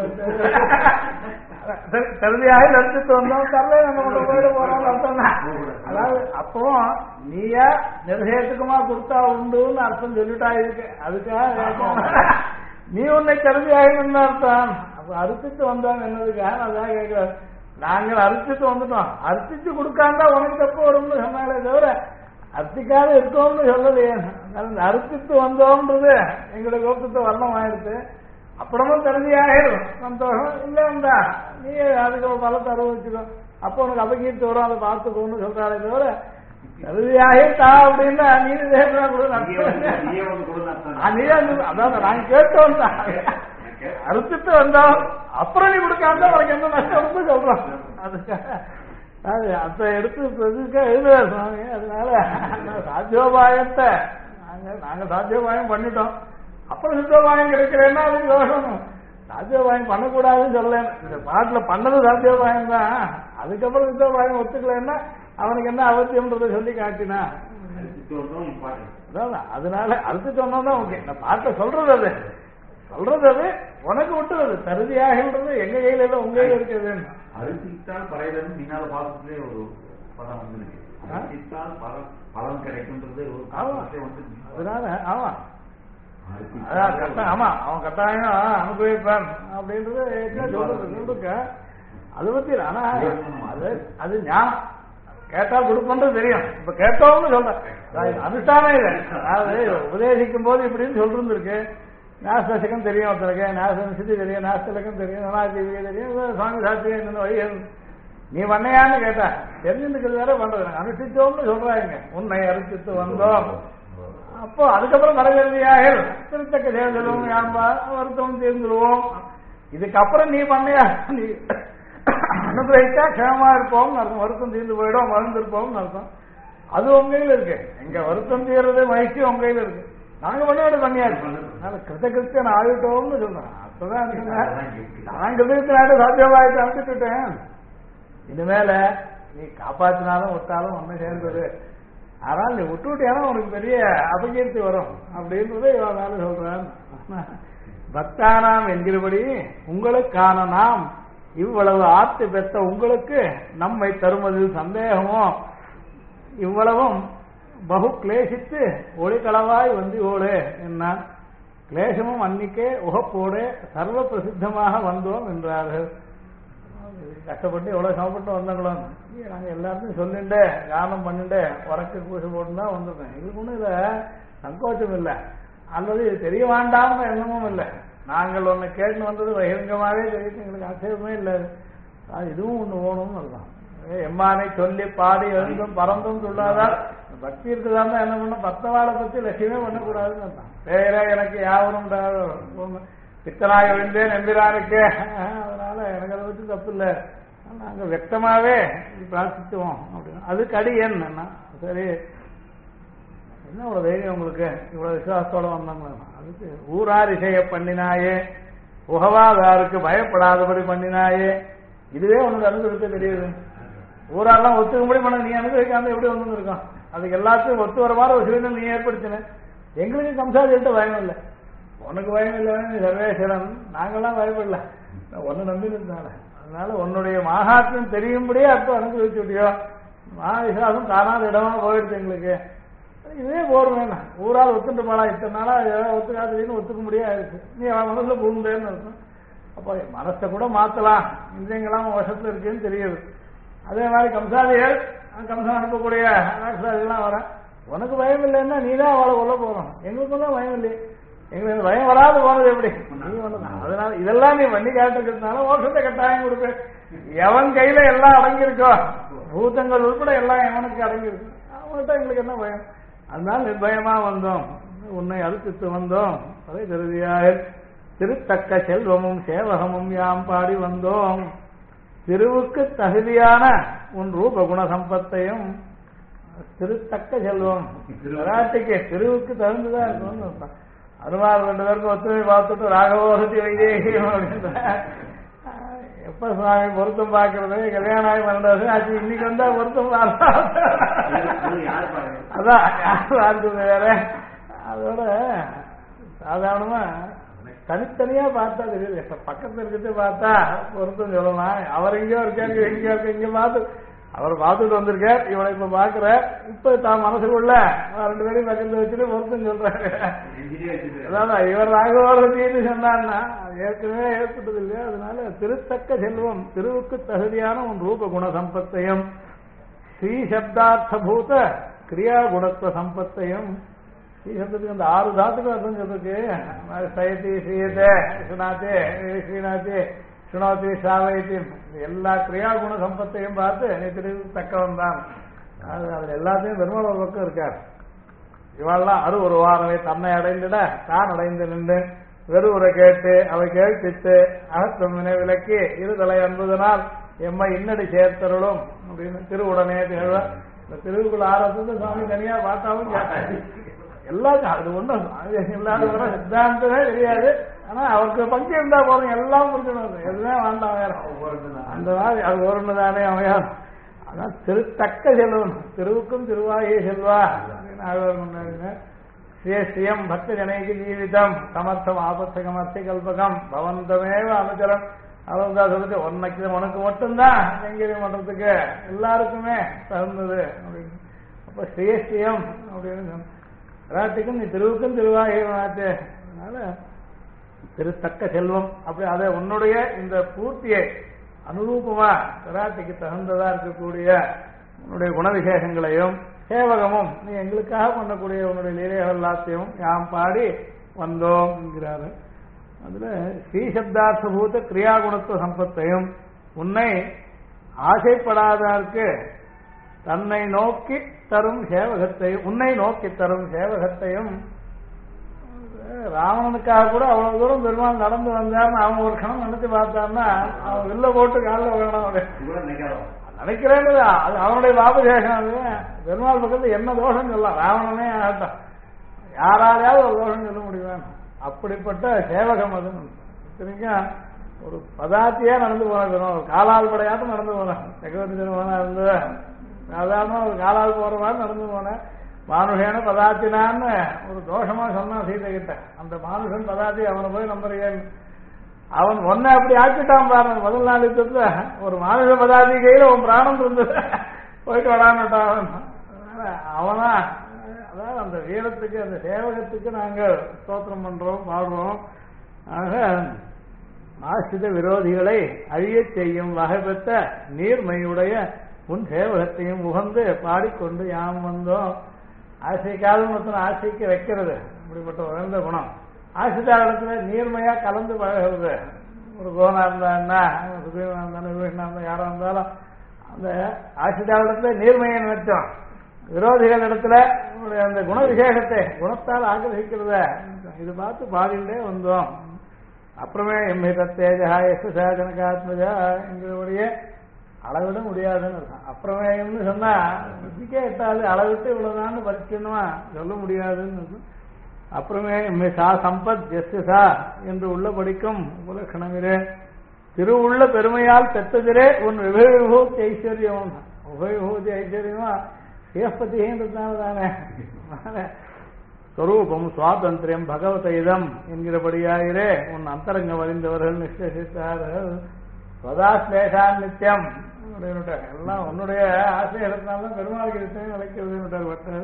கருதியாக நடிச்சுட்டு வந்தோம் தரல நம்ம கொண்டு போயிட்டு போறோம் அர்த்தம் தான். அதாவது அப்பவும் நீயா நிர்ணயத்துக்குமா கொடுத்தா உண்டுன்னு அர்த்தம் சொல்லிட்டா இருக்கு. அதுக்காக நீ உன்னை கருதியாக அர்த்தம் அப்ப அரிசித்து வந்தோம் என்னதுக்காக அதான் கேட்கிறாரு. நாங்கள் அரிசித்து வந்துட்டோம், அரிசித்து கொடுக்காந்தா உனக்கு தப்பு வரும்னு சொன்னாலே தவிர அர்த்திக்காக இருக்கோம்னு சொல்லலையே. அரிசித்து வந்தோம்ன்றது எங்களுடைய கோபத்தை வர்ணம் ஆயிடுச்சு. அப்புறமும் தகுதியாயிரும் சந்தோஷம் இல்லைண்டா நீ அதுக்கு பலத்தை அனுபவிச்சுக்கோ. அப்போ உனக்கு அபகீர்த்து வரும் அதை பார்த்துக்கோன்னு சொல்றாளே தவிர தகுதியாகிட்டா அப்படின்னா நீ அதான் நாங்க கேட்டோம் தான் அறுத்துட்டு வந்தோம் அப்புறம் நீ கொடுக்காம உனக்கு என்ன நஷ்டம் சொல்றோம். அதுக்காக அதை எடுத்து எழுதுவார் சுவாமி. அதனால சாத்தியோபாயத்தை நாங்க சாத்தியோபாயம் பண்ணிட்டோம், அப்புறம் சித்தோபாயம் கிடைக்கிறேன்னா அதுக்கு தோஷம். சாத்தியோபாயம் பண்ணக்கூடாதுன்னு சொல்ல இந்த பாட்டுல பண்ணது சாத்தியோபாயம் தான். அதுக்கப்புறம் சித்தோபாயம் ஒத்துக்கலன்னா அவனுக்கு என்ன அவசியம்ன்றத சொல்லி காட்டினா அதனால அறுத்து சொன்னோம்னா ஓகே. இந்த பாட்டை சொல்றது அது உனக்கு விட்டுறது தருதியாகின்றது எங்க கையில இல்ல உங்க கையில இருக்கிறது. அரிசித்தால் பறையிலிருந்து பின்னால பாசத்திலே ஒரு பதம் வந்து அரிசித்தால் பலன் கிடைக்கின்றது ஒரு அதனால ஆமா ஆமா அவன் கட்டாயம் அனுபவிப்பான் அப்படின்றது சொல்றதுக்க அது பத்தி. ஆனா அது ஞானம் கேட்டா கொடுப்பன்றது தெரியும். இப்ப கேட்டோம்னு சொல்றேன் அனுஷ்டானம் இல்லை. அதாவது உபதேசிக்கும் போது இப்படின்னு சொல்லிருக்கு. நாஸ்தசகம் தெரியும் ஒருத்தருக்கு, நாசதி தெரியும், நாஸ்தலகம் தெரியும், நனாஜீவிகை தெரியும், சுவாமி சாட்சியம் என்னென்ன வழிகள் நீ பண்ணையான்னு கேட்டா தெரிஞ்சுக்கிறது வேற பண்றது. அனுஷ்டிச்சோம்னு சொல்றாங்க உன்னை அரிசித்து வந்தோம். அப்போ அதுக்கப்புறம் கடகருதியாக திருத்தக்க சேர்ந்தலும் யாம்பா வருத்தம் தீர்ந்துருவோம். இதுக்கப்புறம் நீ பண்ணையா நீ அனுகிரகிச்சா க்ஷேமமா இருப்போம் அர்த்தம். வருத்தம் தீர்ந்து போயிடும் மறந்துருப்போம் அர்த்தம். அது உங்க கையில இருக்கு. எங்க வருத்தம் தீர்றது மகிழ்ச்சி உங்க கையில இருக்கு. நாங்க பண்ண பண்ணியாச்சு. அதனால கிருத்தகிருத்தியன் ஆகிட்டோம்னு சொல்றேன். அப்பதான் நான் கிருத்தகிருத்தினால சாத்தியமாயிட்டு அனுப்பிச்சுட்டேன். இனிமேல நீ காப்பாத்தினாலும் விட்டாலும் ஒன்னும் சேர்ந்தது. ஆனால் நீ விட்டுவிட்டேன்னா உனக்கு பெரிய அபகீர்த்தி வரும் அப்படின்றத இவனால சொல்றான். பக்தானாம் என்கிறபடி உங்களுக்கான நாம் இவ்வளவு ஆத்து பெற்ற உங்களுக்கு நம்மை தருவதில் சந்தேகமோ இவ்வளவும் பகு கிளேசித்து ஒளிகளவாய் வந்து ஓடு என்ன கிளேசமும் அன்னிக்கே உகப்போடு சர்வ பிரசித்தமாக வந்தோம் என்றார்கள். கஷ்டப்பட்டு எவ்வளவு சமப்பட்டு வந்தாங்களோம். நாங்க எல்லாருமே சொல்லிட்டு காரணம் பண்ணிட்டு உறக்க பூசை போட்டு தான் வந்துருக்கோம். எங்களுக்கு ஒன்றும் இதை சங்கோச்சம் இல்லை அல்லது இது தெரிய வேண்டாம்னு எண்ணமும் இல்லை. நாங்கள் ஒன்று கேட்டு வந்தது பகிரங்கமாகவே தெரியுது. எங்களுக்கு ஆட்சேபமே இல்லை. இதுவும் ஒன்று ஓணும்னு சொல்லலாம். எம்மானை சொல்லி பாடி எழுந்தும் பறந்தும் சொல்லாதான் பக்தி இருக்குதான் என்ன பண்ண பக்தவாளை பத்தி லட்சியமே பண்ணக்கூடாதுன்னு அர்த்தம். பேர எனக்கு யாவரும் பித்தனாக விழுந்தேன் எம்பிரானுக்கு. அதனால எனக்கு அதை பற்றி தப்பு இல்லை. நாங்க வெக்தமாவே பிரார்த்தித்துவோம் அப்படின்னு. அதுக்கு அடி என்ன சரி என்ன இவ்வளவு தைரியம் உங்களுக்கு இவ்வளவு விசுவாசத்தோட வந்தாங்களா? அதுக்கு ஊரார் இசைய பண்ணினாயே உகவாதாருக்கு பயப்படாதபடி பண்ணினாயே இதுவே உனக்கு அனுபவிக்க தெரியுது. ஊரெல்லாம் ஒத்துக்கும்படி பண்ண நீ அனுபவிக்காம எப்படி வந்து இருக்கான். அதுக்கு எல்லாத்தையும் ஒத்து வர மாதிரி ஒரு சூழ்நிலை நீ ஏற்படுத்தின. எங்களுக்கு கம்சாதிட்ட பயம் இல்லை, உனக்கு பயம் இல்லை. சர்வேஸ்வரன் நாங்கெல்லாம் பயப்படல, ஒன்னு நம்பி இருந்தாங்க. அதனால உன்னுடைய மகாத்மியம் தெரியும்படியே அப்போ அனுபவிச்சு விட்டியோ. மகாவிசுவாசம் காணாத இடமா போயிடுச்சு எங்களுக்கு. இதே போர்மே ஊரால் ஒத்துட்டு போடா, இத்தனை நாளா ஒத்துக்காதுன்னு ஒத்துக்க முடியாது, நீ அவன் மனசுல பூந்தேன்னு இருக்கும். அப்போ மனசை கூட மாத்தலாம், இந்திரியங்களாம் வருஷத்துல இருக்குன்னு தெரியுது. அதே மாதிரி கம்சாதிகள், கம்சம் அனுப்பக்கூடிய ராட்சாதிகள்லாம் வர, உனக்கு பயம் இல்லைன்னா நீ தான் அவளை கொல்ல போறோம், எங்களுக்கும் தான் பயம் இல்லையே, எங்களுக்கு பயம் வராது போனது எப்படி நீ ஒண்ணுதான். அதனால இதெல்லாம் நீ பண்ணி காட்டுறதுனால மோட்சத்தை கட்டாயம் கொடுப்பேன். எவன் கையில எல்லாம் அடங்கியிருக்கோ, பூதங்கள் உட்பட எல்லாம் எவனுக்கு அடங்கியிருக்கு, அவன்கிட்ட எங்களுக்கு என்ன பயம். அதனால நிர்பயமா வந்தோம், உன்னை அழுத்தித்து வந்தோம். அதை கருதியாக திருத்தக்க செல்வமும் சேவகமும் யாம் பாடி வந்தோம். திருவுக்கு தகுதியான உன் ரூப குண சம்பத்தையும், திருத்தக்க செல்வம் விராட்டிக்கு திருவுக்கு தகுந்துதான் இருக்கணும். அருமாறு 2 பேருக்கும் ஒத்துமை பார்த்துட்டு ராகவோகத்தி வைதேகியம் அப்படின்ற எப்ப சுவாமி பொருத்தம் பார்க்கறது, கல்யாணம் ஆகி 12 வருஷம் ஆச்சு, இன்னைக்கு வந்தா பொருத்தம் அதான் யாரு வேற. அதோட சாதாரணமா தனித்தனியா பார்த்தா தெரியுது, பக்கத்துல இருக்கிறது பார்த்தா பொருத்தம் சொல்லலாம். அவர் எங்கேயோ இருக்காரு, எங்கேயோ இருக்க, இங்க பார்த்து அவர் பார்த்துட்டு வந்திருக்கார், இவனை இப்ப பாக்குற, இப்ப தான் மனசுக்குள்ள 2 பேரையும் பக்கத்துல வச்சுட்டு பொருத்தம் சொல்றாரு. அதான் இவர் ராகவரத்தின்னு சொன்னான்னா அது ஏற்கனவே ஏற்பட்டது இல்லையா. அதனால திருத்தக்க செல்வம், திருவுக்கு தகுதியான உன் ரூப குண சம்பத்தையும், ஸ்ரீ சப்தார்த்த பூத கிரியா குணத்துவ சம்பத்தையும். ஸ்ரீ சப்தத்துக்கு அந்த 6 தாத்துக்கும் அர்த்தம் சொல்றதுக்கு, சயத்தி ஸ்ரீயத்தை சுனாத்தே ஸ்ரீநாத்தே சுனோத்தி சாவைத்தி, எல்லா கிரியா குண சம்பத்தையும் பார்த்து நீ தக்கவன் தான். அதுல எல்லாத்தையும் பெருமாள் ஒரு பக்கம் இருக்கார். இவாள்லாம் ஒரு வாரவை தன்னை அடைந்திட தான் அடைந்து நின்று வெறுவுரை கேட்டு அவை கேள்வித்து அகத்தமினை விலக்கி இருதலை அன்புதனால் எம்மை இன்னடி சேர்த்தருளும் அப்படின்னு திருவுடனே திகழ. இந்த திருவுக்குள்ள ஆரம்பத்து சுவாமி தனியா பார்த்தாலும் எல்லாத்தையும் அது ஒன்றும் இல்லாத சித்தாந்தமே தெரியாது. ஆனா அவருக்கு பங்கு இருந்தா போதும், எல்லாம் புரிஞ்சுடும், எதுவுமே வேண்டாம் வேற. அந்த மாதிரி அது ஒருதானே அமையார். அதான் திருத்தக்க செல்வன், திருவுக்கும் திருவாயே செல்வா அப்படின்னு ஸ்ரீயம் பக்த ஜனேகி ஜீவிதம் சமர்த்தம் ஆபத்தகமர்த்தி கல்பகம் பவந்தமேவ அனுச்சரம். அவர் தான் சொல்லிட்டு உனக்கு மட்டும்தான் கைங்கரியம் பண்றதுக்கு எல்லாருக்குமே தகுந்தது அப்படின்னு. அப்ப ஸ்ரீயம் அப்படின்னு விராட்டிக்கும் நீ திருவுக்கும் திருவாயிரத்து. அதனால திருத்தக்க செல்வம் அப்படி அதை உன்னுடைய இந்த பூர்த்தியை அனுரூபமா விராட்டிக்கு தகுந்ததா இருக்கக்கூடிய உன்னுடைய குணவிசேஷங்களையும் சேவகமும் நீ எங்களுக்காக பண்ணக்கூடிய உன்னுடைய லீலைகள் எல்லாத்தையும் யாம் பாடி வந்தோம் என்கிறாரு. அதுல ஸ்ரீசப்தார்த்த பூத கிரியா குணத்துவ சம்பத்தையும், உன்னை ஆசைப்படாதற்கு தன்னை நோக்கி தரும் சேவகத்தையும், உன்னை நோக்கி தரும் சேவகத்தையும். ராவணனுக்காக கூட அவ்வளவு தூரம் பெருமாள் நடந்து வந்தான்னு அவன் ஒரு கணம் நினைச்சு பார்த்தான்னா அவன் வில்ல போட்டு காலில் வேணும் நினைக்கிறேன்னு அது அவனுடைய பாபசேஷம். அது பெருமாள் பக்கத்துல என்ன தோஷம் சொல்லலாம், ராவணனே ஆகட்டும் யாராலையாவது ஒரு தோஷம் சொல்ல முடியும். அப்படிப்பட்ட சேவகம் அது. இத்தனைக்கும் ஒரு பதாத்தியா நடந்து போன, ஒரு காலால் படையாட்டம் நடந்து போனேன். சக்கரவர்த்தி திருமணம் இருந்தது சாதாரண ஒரு காலால் போற மாதிரி நடந்து போனேன். மானுஷேன பதாத்தினான்னு ஒரு தோஷமா சொன்னான் சீதை கிட்ட. அந்த மானுஷன் பதாத்தி அவனை போய் நம்புறேன், அவன் ஒன்ன அப்படி ஆக்கிட்டான் பாருங்க. முதல் நாள் யுத்தத்துல ஒரு மானுஷ பதாதி கையில உன் பிராணம் இருந்தது, போயிட்டு வரான்ட்டான். அவனா அதாவது அந்த வீரத்துக்கு அந்த சேவகத்துக்கு நாங்கள் ஸ்தோத்திரம் பண்றோம் பாடுறோம். ஆக ஆசிரித விரோதிகளை அழியச் செய்யும் வகை பெற்ற நீர்மையுடைய உன் சேவகத்தையும் உகந்து பாடிக்கொண்டு யாம் வந்தோம். ஆசைக்காக ஆசைக்கு வைக்கிறது இப்படிப்பட்ட உயர்ந்த குணம். ஆசிரிதா இடத்துல நீர்மையா கலந்து பழகிறது. ஒரு கோனா இருந்தா என்ன, சுதீவனா இருந்தாலும் விபீஷனா இருந்தா யாரா இருந்தாலும் அந்த ஆசிரிதா இடத்துல நீர்மையை நினைச்சோம். விரோதிகள் இடத்துல அந்த குண விசேஷத்தை குணத்தால் ஆக்கிரகிக்கிறத இது பார்த்து பாடிண்டே வந்தோம். அப்புறமே எம்மை தத்தேஜா எஸ் ஜனகாத்மஜா எங்களுடைய அளவிட முடியாதுன்னு இருக்கும். அப்புறமேன்னு சொன்னா இதுக்கே எட்டாது, அளவிட்டு இவ்வளவுதான் பரிச்சுமா சொல்ல முடியாதுன்னு இருக்கும். அப்புறமே எம்மை சா சம்பத் ஜஸ்ஸா என்று உள்ள படிக்கும் உபலட்சணமிரே திருவுள்ள பெருமையால் பெற்றதிரே உன் விபவிபூதி ஐஸ்வர்யம். உபவிபூதி ஐஸ்வர்யமா சேஃபதின்றதுனால தானே. ஸ்வரூபம் சுவாதந்திரியம் பகவத இதம் என்கிறபடியாகிறே உன் அந்தரங்க வழிந்தவர்கள் நிச்சயித்தார்கள். ஸ்வதாஸ்லேஷான் நித்தியம் அப்படின்னு எல்லாம் உன்னுடைய ஆசை எடுத்தாலும் பெருமாளுக்கு நிச்சயம் நிலைக்கிறதுன்னு பட்டர்.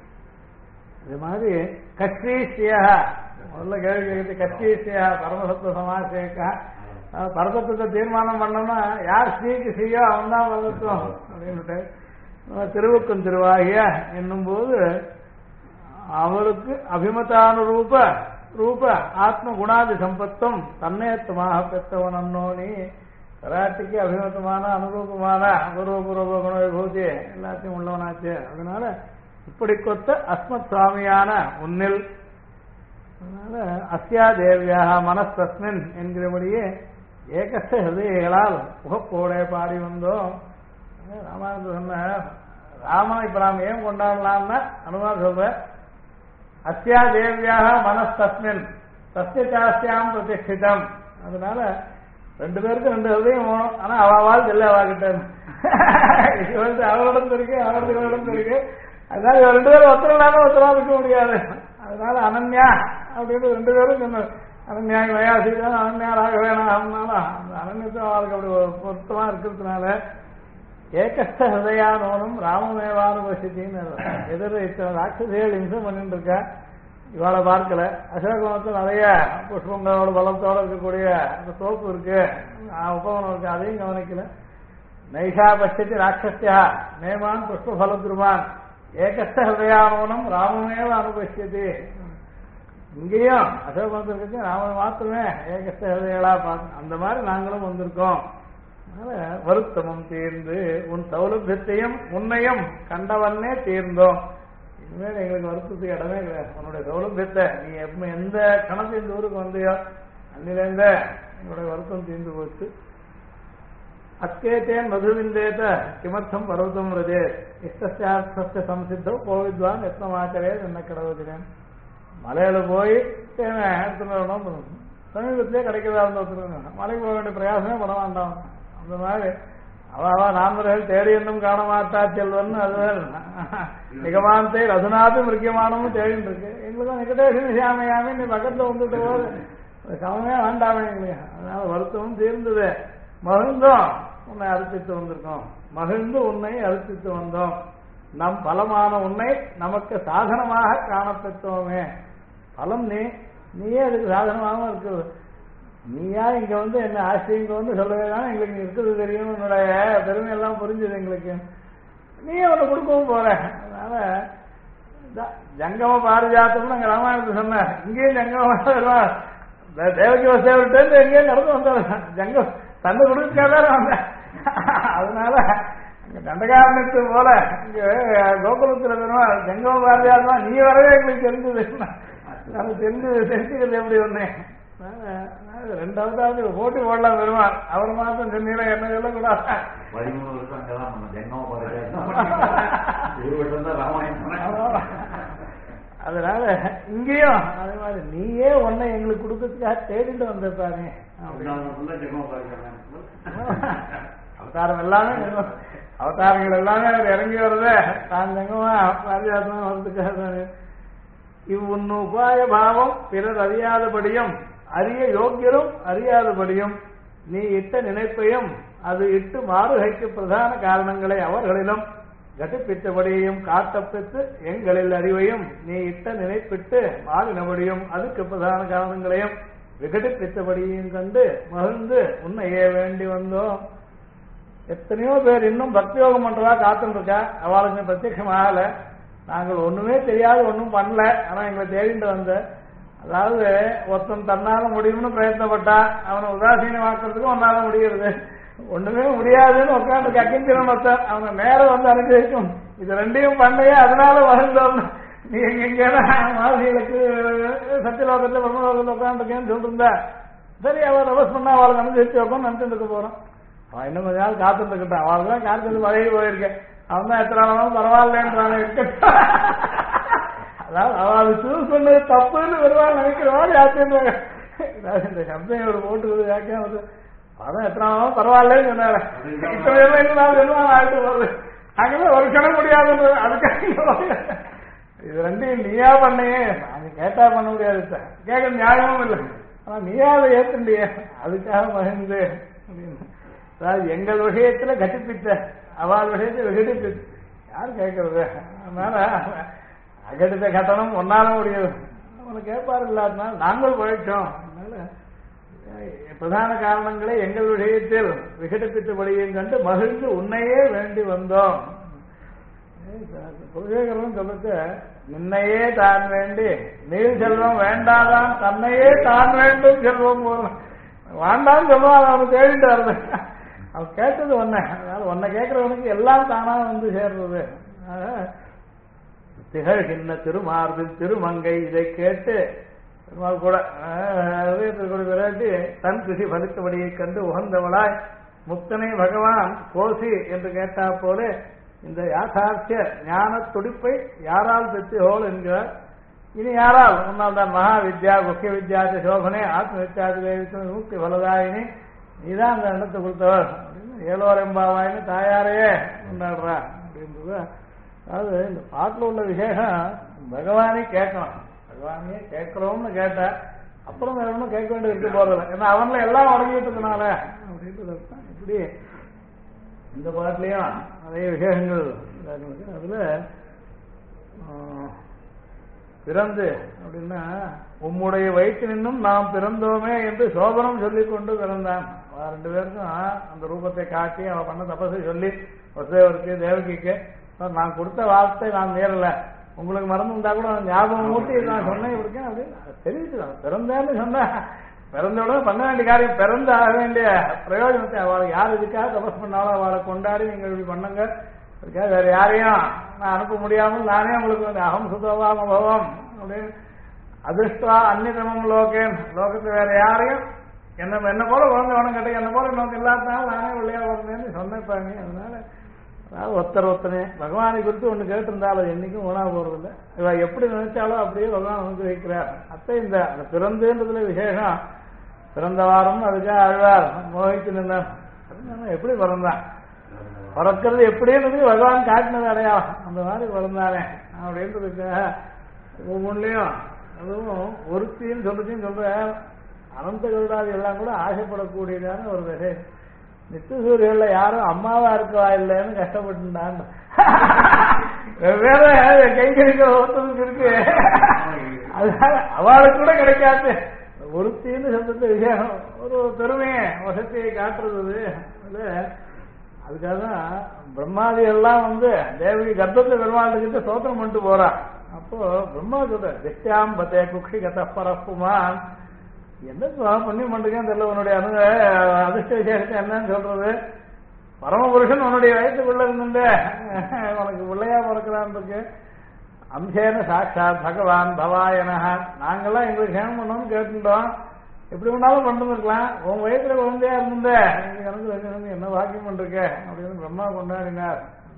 இது மாதிரி கஷ்டீஸ்யா முதல்ல கேள்வி கேட்குது. கஷ்டீஸ்யா பரமசத்துவ சமாசேக்கா பரதத்துவத்தை தீர்மானம் பண்ணோம்னா யார் ஸ்ரீக்கு ஸ்ரீயோ அவன் தான் பரதத்துவம் அப்படின்னுட்டு திருவுக்கும் திருவாகிய என்னும் போது அவளுக்கு அபிமதானுரூப ரூப ஆத்ம குணாதி சம்பத்தும் தன்னேத்தமாக பெற்றவன் அன்னோனி கராட்டிக்கு அபிமதமான அனுரூபமான அபூர்வபூர்வ குண விபூதி எல்லாத்தையும் உள்ளவனாச்சு. அதனால இப்படி கொத்த அஸ்மத் சுவாமியான உன்னில் அதனால அஸ்யா தேவியாக மனஸ்தஸ்மின் என்கிறபடியே ஏகஸ்த ஹிருதயங்களால் புகப்போட பாடி வந்தோம். ராமானந்த சொன்ன ராமனை இப்ப நாம் ஏன் கொண்டாடலாம்னா அனுமார் சொல்ற அஸ்யா தேவியாக மனஸ்தஸ்மின் சஸ்யாம் பிரதிஷ்டிதம். அதனால ரெண்டு பேருக்கு ரெண்டு ஹிருதயம் போகணும். ஆனா அவாவால் செல்ல அவாகிட்ட அவரிடம் இருக்கு அவரிடம் இருக்கு. அதனால ரெண்டு பேரும் ஒருத்தர் இல்லாம ஒருத்தரா இருக்க முடியாது. அதனால அனன்யா அப்படின்னு ரெண்டு பேரும் சொன்ன அனன்யா வயாசிதான் அனன்யா ராகவேனாலும் அந்த அனன்யத்தை அவருக்கு அப்படி பொருத்தமா இருக்கிறதுனால ஏகஸ்த ஹிருதயானோனும் ராமமேவானுபசித்தின்னு எதிர இத்தனை ராட்சசிகள் இம்சம் பண்ணிட்டு இருக்கா. இவாளை பார்க்கல. அசோகவனத்தில் நிறைய புஷ்பங்களோட பலத்தோட இருக்கக்கூடிய அந்த தோப்பு இருக்கு, உபவனம் இருக்கு, அதையும் கவனிக்கல. நைஷா பட்சத்தி ராட்சசியா நேமான் புஷ்ப பலத்ருமான் ஏகஸ்த ஹிருதயானோனும் ராமமேவ அனுபசியது. இங்கேயும் அசோகவனத்தில் இருக்கு ராமனை மாத்திரமே ஏகஸ்த ஹிருதயங்களா பார்க்க. அந்த மாதிரி நாங்களும் வந்திருக்கோம். வருத்தமும் தீர்ந்து உன் சௌலபியத்தையும் உன்னையும் கண்டவன்னே தீர்ந்தோம். இனிமேல் எங்களுக்கு வருத்தத்துக்கு இடமே கிடையாது. உன்னுடைய சௌலபியத்தை நீ எப்ப எந்த கணத்து இந்த ஊருக்கு வந்தியோ அன்னிலேருந்த என்னுடைய வருத்தம் தீர்ந்து போச்சு. அக்கேத்தேன் மதுவிந்தேத கிமர்த்தம் பர்வதம் ரதே இஷ்டார்த்த சம்சித்தோ கோவித்வான் எத்தமாச்சரே என்ன கடவுகிறேன். மலையில போய் தேனை எடுத்துட்டு வரணும், சமீபத்திலே கிடைக்கிறதா இருந்தோம். மலைக்கு போக வேண்டிய பிரயாசமே பட வேண்டாம். அந்த மாதிரி அவ நான்மர்கள் தேடி என்னும் காண மாட்டா செல்வன் அது நிகமானத்தை ரதுனாபி முக்கியமானமும் தேடிட்டு இருக்கு. எங்களுக்கும் நிகடேஷன் சாமையாமே நீ பக்கத்துல வந்துட்டு போது சமமே வேண்டாமே எங்களுக்கு. அதனால வருத்தமும் தீர்ந்தது. மகிழ்ந்தோம் உன்னை அர்ப்பித்து வந்திருக்கோம். மகிழ்ந்து உன்னை அர்ப்பித்து வந்தோம். நம் பலமான உன்னை நமக்கு சாதனமாக காணப்பெற்றோமே. பலம் நீயே அதுக்கு சாதனமாகவும் இருக்குது. நீயா இங்க வந்து என்ன ஆசை இங்க வந்து சொல்லவேதான் எங்களுக்கு நீ இருக்கிறது தெரியும். உன்னுடைய பெருமை எல்லாம் புரிஞ்சுது எங்களுக்கு. நீயே ஒன்று கொடுக்கவும் போற. அதனால ஜங்கம பாரிஜாத்தம்னு அங்க ராமாயணத்தை சொன்ன. இங்கேயும் ஜங்கம தேவகி வசேவிட்டு எங்கேயும் நடந்து வந்தாரு. ஜங்கம் தன்னை கொடுக்காதான் வந்த. அதனால தண்டகாரணத்து போல இங்க கோகுலத்துல பெருமா ஜங்கம பாரிஜாத்தம் நீ வரவே எங்களுக்கு தெரிஞ்சது. நம்ம தெரிஞ்சுக்கிறது எப்படி ஒண்ணு. ரெண்டாவது போட்டி போடலாம் பெருமாள். அவர் மாத்திரம் சொன்னீங்க என்ன சொல்ல கூடாது. 13 வருஷம் அங்கதான் ஜென்மம் அதனால இங்கேயும் அதே மாதிரி நீயே உன்னை எங்களுக்கு கொடுக்கறதுக்காக தேடிட்டு வந்திருப்பாங்க. அவதாரம் எல்லாமே அவதாரங்கள் எல்லாமே அவர் இறங்கி வருது தான் ஜங்கமா பாரிஜாத்தமா வர்றதுக்காக. இவ்வுன்னு உபாய பாவம் பிறர் அறியாதபடியும் அறிய யோக்கியரும் அறியாதபடியும் நீ இட்ட நினைப்பையும் அது இட்டு மாறுகைக்கு பிரதான காரணங்களை அவர்களிலும் கட்டிப்பிட்டபடியையும் காட்டப்பெற்று எங்களில் அறிவையும் நீ இட்ட நினைப்பிட்டு மாறினபடியும் அதுக்கு பிரதான காரணங்களையும் விகட்டிப்பித்தபடியையும் கண்டு மகிழ்ந்து உன்னையே வேண்டி வந்தோம். எத்தனையோ பேர் இன்னும் பக்தியோகம் பண்றதா காத்துட்டு இருக்கா. அவளுக்கு பிரத்யட்சம் ஆகல. நாங்கள் ஒண்ணுமே தெரியாது, ஒன்றும் பண்ணல. ஆனா எங்களை தேடிட்டு வந்த அதாவது ஒருத்தன் தன்னால முடியும்னு பிரயத்னப்பட்டா அவனை உதாசீனமாக்குறதுக்கு ஒன்னால முடிகிறது. ஒண்ணுமே முடியாதுன்னு உட்காந்து அக்கிஞ்சிரன் ஒருத்தன் அவனை நேரம் வந்து அனுப்பிக்கும். இது ரெண்டையும் பண்ணையே அதனால வளர்ந்தோம். நீ எங்கன்னா மாசிகளுக்கு சத்தியலோகத்துல பிரம்மலோகத்துல உட்காந்துருக்கேன்னு சொல்லிருந்தா சரி அவன் ரவஸ் பண்ணா அவளுக்கு அனுப்பிச்சு உட்காந்து நினைச்சுட்டு இருக்க போறான். அவன் இன்னும் கொஞ்ச நாள் காத்துட்டு இருக்கட்டான். அவளுக்கு தான் காத்து பழகி போயிருக்கேன். அவன் தான் எத்தனை நாளும் பரவாயில்லன்றான் இருக்கட்டும். அதாவது அவள் சூஸ் பண்ணது தப்புன்னு வருவாள் நினைக்கிறவாள் யாத்திருந்தாங்க. இந்த சப்தம் ஒரு போட்டு யாக்கியம் அதான் எத்தனை நாளும் பரவாயில்லன்னு சொன்னாரு. இத்தனை நாள் சொல்லுவான் ஆயிட்டு போகுது. அங்கே ஒரு கணக்கு முடியாதுன்னு அதுக்காக இது ரெண்டையும் நீயா பண்ணையே. அது கேட்டா பண்ண முடியாது, கேட்க நியாயமும் இல்லை. ஆனா நீயா அதை ஏத்துண்டிய அதுக்காக மகிழ்ந்து அப்படின்னு அதாவது எங்கள் விஷயத்துல கட்டிப்பித்த அவள் விஷயத்தை விகடிப்பித்த யார் கேட்கறது? அதனால அகடித்த கட்டணம் ஒன்னால முடியாது. அவனை கேட்பாரு இல்லாதனால நாங்கள் போயிட்டோம். அதனால பிரதான காரணங்களை எங்கள் விஷயத்தில் விகடிப்பித்தபடியும் கண்டு மகிழ்ந்து உன்னையே வேண்டி வந்தோம். குலசேகரன் சொல்லுச்சு, நின்னையே தான் வேண்டி நீர் செல்வம் வேண்டாதான் தன்னையே தான் வேண்டும் செல்வம் வேண்டான்னு சொல்லுவான். அவனுக்கு தேடிட்டு வருது. அவன் கேட்டது ஒன்ன. அதனால ஒன்னை கேட்கிறவனுக்கு எல்லாம் தானா வந்து சேர்றது. திகழ்கின்ற திருமார்பில் திருமங்கை இதை கேட்டு கூட விராட்டி தன் கிருஷி பலித்தபடியை கண்டு உகந்தவளாய் முக்தனை பகவான் கோசி என்று கேட்டா போல இந்த யாதார்த்திய ஞான துடிப்பை யாரால் பெற்றுகோள் என்கிறார். இனி யாரால்? முன்னால் தான் மகா வித்யா முக்கிய வித்யாதி சோபனே ஆத்ம வித்யாதி முக்தி பலதாயினி நீதான் அந்த எண்ணத்தை கொடுத்தவர் அப்படின்னு ஏழோரெம்பாவாயின்னு தாயாரையே கொண்டாடுறா அப்படின்றது. அதாவது இந்த பாட்டில் உள்ள விசேஷம் பகவானே கேட்கணும். பகவானையே கேட்கிறோம்னு கேட்டா அப்புறம் வேற ஒன்றும் கேட்க வேண்டியது இருக்க போறதில்லை. ஏன்னா அவன்ல எல்லாம் உடஞ்சிட்டதுனால அப்படின்றது. இப்படி இந்த பாட்டிலையும் நிறைய விசேஷங்கள் அதுல பிறந்து அப்படின்னா உம்முடைய வயிற்றினும் நாம் பிறந்தோமே என்று சோபனம் சொல்லி கொண்டு பிறந்தான். ரெண்டு பேருக்கும் அந்த ரூபத்தை காட்டி அவன் பண்ண தபசை சொல்லி வசுதேவருக்கு தேவகிக்கு நான் கொடுத்த வார்த்தை நான் நேரல உங்களுக்கு மறந்து இருந்தா கூட ஞாபகம் ஊட்டி நான் சொன்னேன் இருக்கேன் அப்படின்னு தெரிவிச்சு பிறந்தேன்னு சொன்னேன். பிறந்தோட பண்ண வேண்டிய காரியம் பிறந்து ஆக வேண்டிய பிரயோஜனத்தை அவளுக்கு யார் இதுக்காக தபஸ் பண்ணாலும் அவளை கொண்டாடி நீங்க இப்படி பண்ணுங்க. அதுக்காக வேற யாரையும் நான் அனுப்ப முடியாமல் நானே உங்களுக்கு அகம் சுதவாம பவம் அப்படின்னு அதிர்ஷ்டா அந்நிதமும் லோகேன் லோகத்தை வேற யாரையும் என்ன போல குழந்தை வேணும் கேட்டேன். என்ன போல இன்னொன்று இல்லாதனால நானே உள்ளே வந்தேன்னு சொன்னேன். அதனால அதாவது ஒருத்தனே பகவானை குறித்து ஒன்று கேட்டிருந்தாலும் என்னைக்கும் உணா போறதில்லை. இவ எப்படி நினைச்சாலும் அப்படியே பகவான் வந்து வைக்கிறார். அத்தை இந்த பிறந்துன்றதுல விசேஷம். பிறந்த வாரம் அதுக்காக அழுவார் மோகித்து நின்றான். எப்படி பிறந்தான் பிறக்கிறது எப்படின்றது பகவான் காட்டினது அடையாளம். அந்த மாதிரி பிறந்தானே அப்படின்றதுக்காக ஒவ்வொன்றிலையும் அதுவும் ஒருத்தின்னு சொல்ற அனந்த கருடாதி எல்லாம் கூட ஆசைப்படக்கூடியதான ஒரு விசை. நித்தியசூரியர்கள யாரும் அம்மாவா இருக்கவா இல்லைன்னு கஷ்டப்பட்டுட்டான். வேற கைகறிக்கிற ஒருத்தருக்கு இருக்கு. அதனால அவளுக்கு கூட கிடைக்காது. ஒருத்தின்னு சொல்றது விசேஷம் ஒரு பெருமையை வசதியை காட்டுறது. அதுக்காக தான் பிரம்மாதி எல்லாம் வந்து தேவகி கர்ப்பத்தை பெருமாளுக்கிட்ட சோத்திரம் பண்ணிட்டு போறான். அப்போ பிரம்மா சொல்ற திஷ்யாம் பத்தே குக்ஷி கத பரப்புமான் என்ன புண்ணியம் பண்றேன்னு தெரியல. உன்னுடைய அதிர்ஷ்ட விசேஷத்தை என்னன்னு சொல்றது? பரமபுருஷன் உன்னுடைய வயசுக்குள்ள இருந்துட்டு உனக்கு பிள்ளையா பிறக்கிறான் இருக்கு. அம்சேன சாட்சாத் பகவான் பவாயனா நாங்கெல்லாம் எங்களுக்கு சேமம் பண்ணோம்னு கேட்டுட்டோம். எப்படி வேணாலும் பண்ணிருக்கலாம். உன் வயசுல குழந்தையா இருந்த எனக்கு என்ன வாக்கியம் பண்றீங்க அப்படின்னு பிரம்மா கொண்டாடினார்.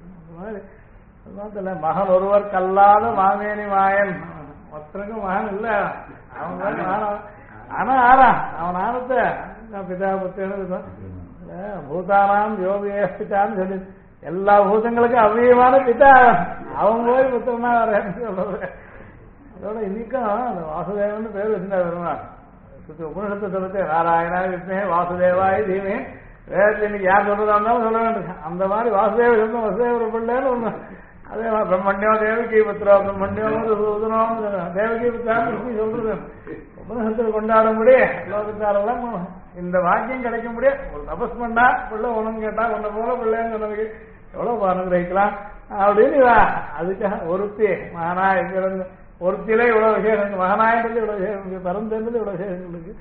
அது மகன் ஒருவர் கல்லாத மாமேனி மாயன். ஒருத்தருக்கும் மகன் இல்ல. அவன் ஆனா ஆறான் அவன் ஆனத்தை பிதா புத்தேன்னு பூதானாம் யோகியஸ்பிதான்னு சொல்லி எல்லா பூதங்களுக்கும் அவ்வியமான பிதா அவன் போய் புத்தகமா வரேன்னு சொல்றது. அதோட இன்னைக்கும் அந்த வாசுதேவன் பேர் வச்சுட்டா வருவான். உபனிஷத்தை சொல்லிட்டு நாராயணா விஷ்ணே வாசுதேவாய் தீமே வேதத்தில் இன்னைக்கு யார் சொல்றதா இருந்தாலும் சொல்ல வேண்டும். அந்த மாதிரி வாசுதேவ சொல்லும் வசுதேவ பிள்ளைன்னு ஒண்ணு. அதே மாதிரி பிரம்மண்யோ தேவகி புத்திரா பிரம்மண்யோ சூதனம் தேவகி புத்திரான்னு சொல்றது. உபனிஷத்தில் கொண்டாடும்படி லோகத்தாரெல்லாம் இந்த வாக்கியம் கிடைக்கும்படியே ஒரு தபஸ் பண்ணா பிள்ளை உணவு கேட்டா உன்ன போல பிள்ளைன்னு சொன்னதுக்கு எவ்வளவு அனுகிரகிக்கலாம் அப்படின்னு அதுக்காக ஒருத்தி மகனாய் பிறந்த ஒருத்திலே இவ்வளவு விசேஷம் மகனாயின்றது இவ்வளவு விசேஷம் பிறந்தது இவ்வளவு விசேஷம் இருக்கு.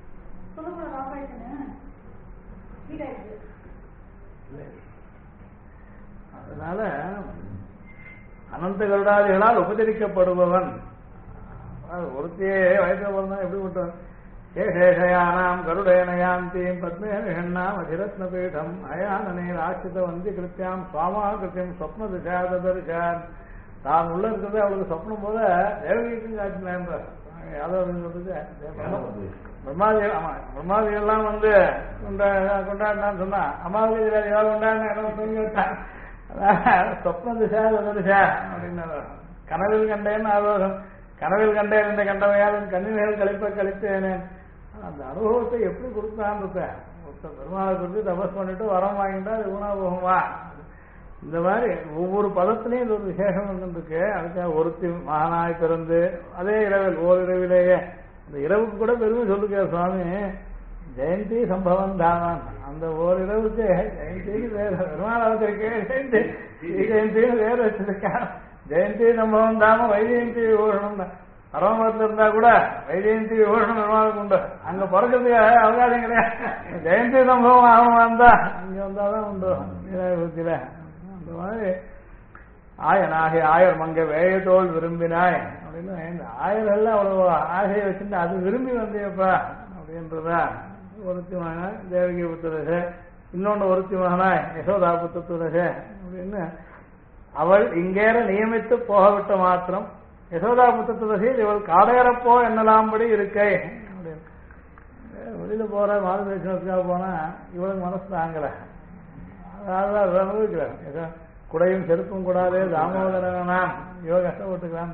அதனால அனந்த கருடாதிகளால் உபதரிக்கப்படுபவன் ஒருத்தியே வயசுல பிறந்தா எப்படி விட்டான்? ஏஷேஷயானாம் கருடேனயாந்தீம் பத்மேஷண்ணாம் அதிரத்ன பீடம் அயானனே ராட்சித வந்தி கிருத்தியாம் சுவாமா கிருத்தியம் சொப்ன திசாதர்ஷான். தான் உள்ள இருக்கிறது அவளுக்கு சொப்னம் போல தேவகீக்கும் காட்டினான். யாதவ் சொல்றது பிரம்மாதிகள். ஆமா பிரம்மாதிகள்லாம் வந்து கொண்டாடினான்னு சொன்னா அம்மாவுக்கு யாரும் கொண்டாடினா தூங்கி வச்சான். சொப்ன திசாதர்ஷா அப்படின்னா கனவில் கண்டேன்னு ஆலோசம். கனவில் கண்டேன் இந்த கண்டவையால் கண்ணினைகள் கழிப்ப கழித்தேனே. அந்த அனுபவத்தை எப்படி கொடுத்தான்னு பெருமாளை குறித்து தபஸ் பண்ணிட்டு வரம் வாங்கிட்டா அது ஊனா போகுமா? இந்த மாதிரி ஒவ்வொரு பதத்திலையும் இது ஒரு விசேஷம் இருக்கு. அதுக்காக ஒருத்தி மகனாய் பிறந்து அதே இரவில் ஓரிரவிலேயே இந்த இரவுக்கு கூட பெருமை சொல்லுங்க சுவாமி. ஜெயந்தி சம்பவம் தாமன் அந்த ஓரிரவுக்கு ஜெயந்திக்கு வேறு பெருமாள் அவதரிக்கே ஜெயந்தி ஜெயந்தின்னு வேறு வச்சிருக்கா. ஜெயந்தி சம்பவம் தாம வைஜெயந்தி விபூஷணம் தான். பரமபுரத்தில் இருந்தா கூட வைஜெயந்தி விபூஷணம் பெருமாளுக்கு உண்டு. அங்க பிறக்கிறதுக்கு அவகாசம் கிடையாது. ஜெயந்தி சம்பவம் ஆகும் வந்தா இங்க வந்தாதான் உண்டு விநாயகபுரத்தில. அந்த மாதிரி ஆயனாகி ஆயர் மங்க வேயத்தோல் விரும்பினாய் அப்படின்னு இந்த ஆயர்கள்லாம் அவ்வளவு ஆசையை வச்சுட்டு அது விரும்பி வந்தியப்பா அப்படின்றதா. ஒருத்தி மகனாய் தேவகி புத்திரசே, இன்னொன்று ஒருத்தி மகனாய் யசோதா புத்திரசே அப்படின்னு அவள் இங்கேற நியமித்து போகவிட்ட மாத்திரம் யசோதா புத்திரசே இவள் காடேறப்போ என்னலாம்படி இருக்கை அப்படின்னு. வெளியில போற மாதவேஷனத்துக்காக போனா இவளுக்கு மனசு தாங்கல. அதாவது அனுபவிக்கிறார். குடையும் செருப்பும் கூடாதே தாமோதரனா இவ கஷ்டப்பட்டுக்கிறான்.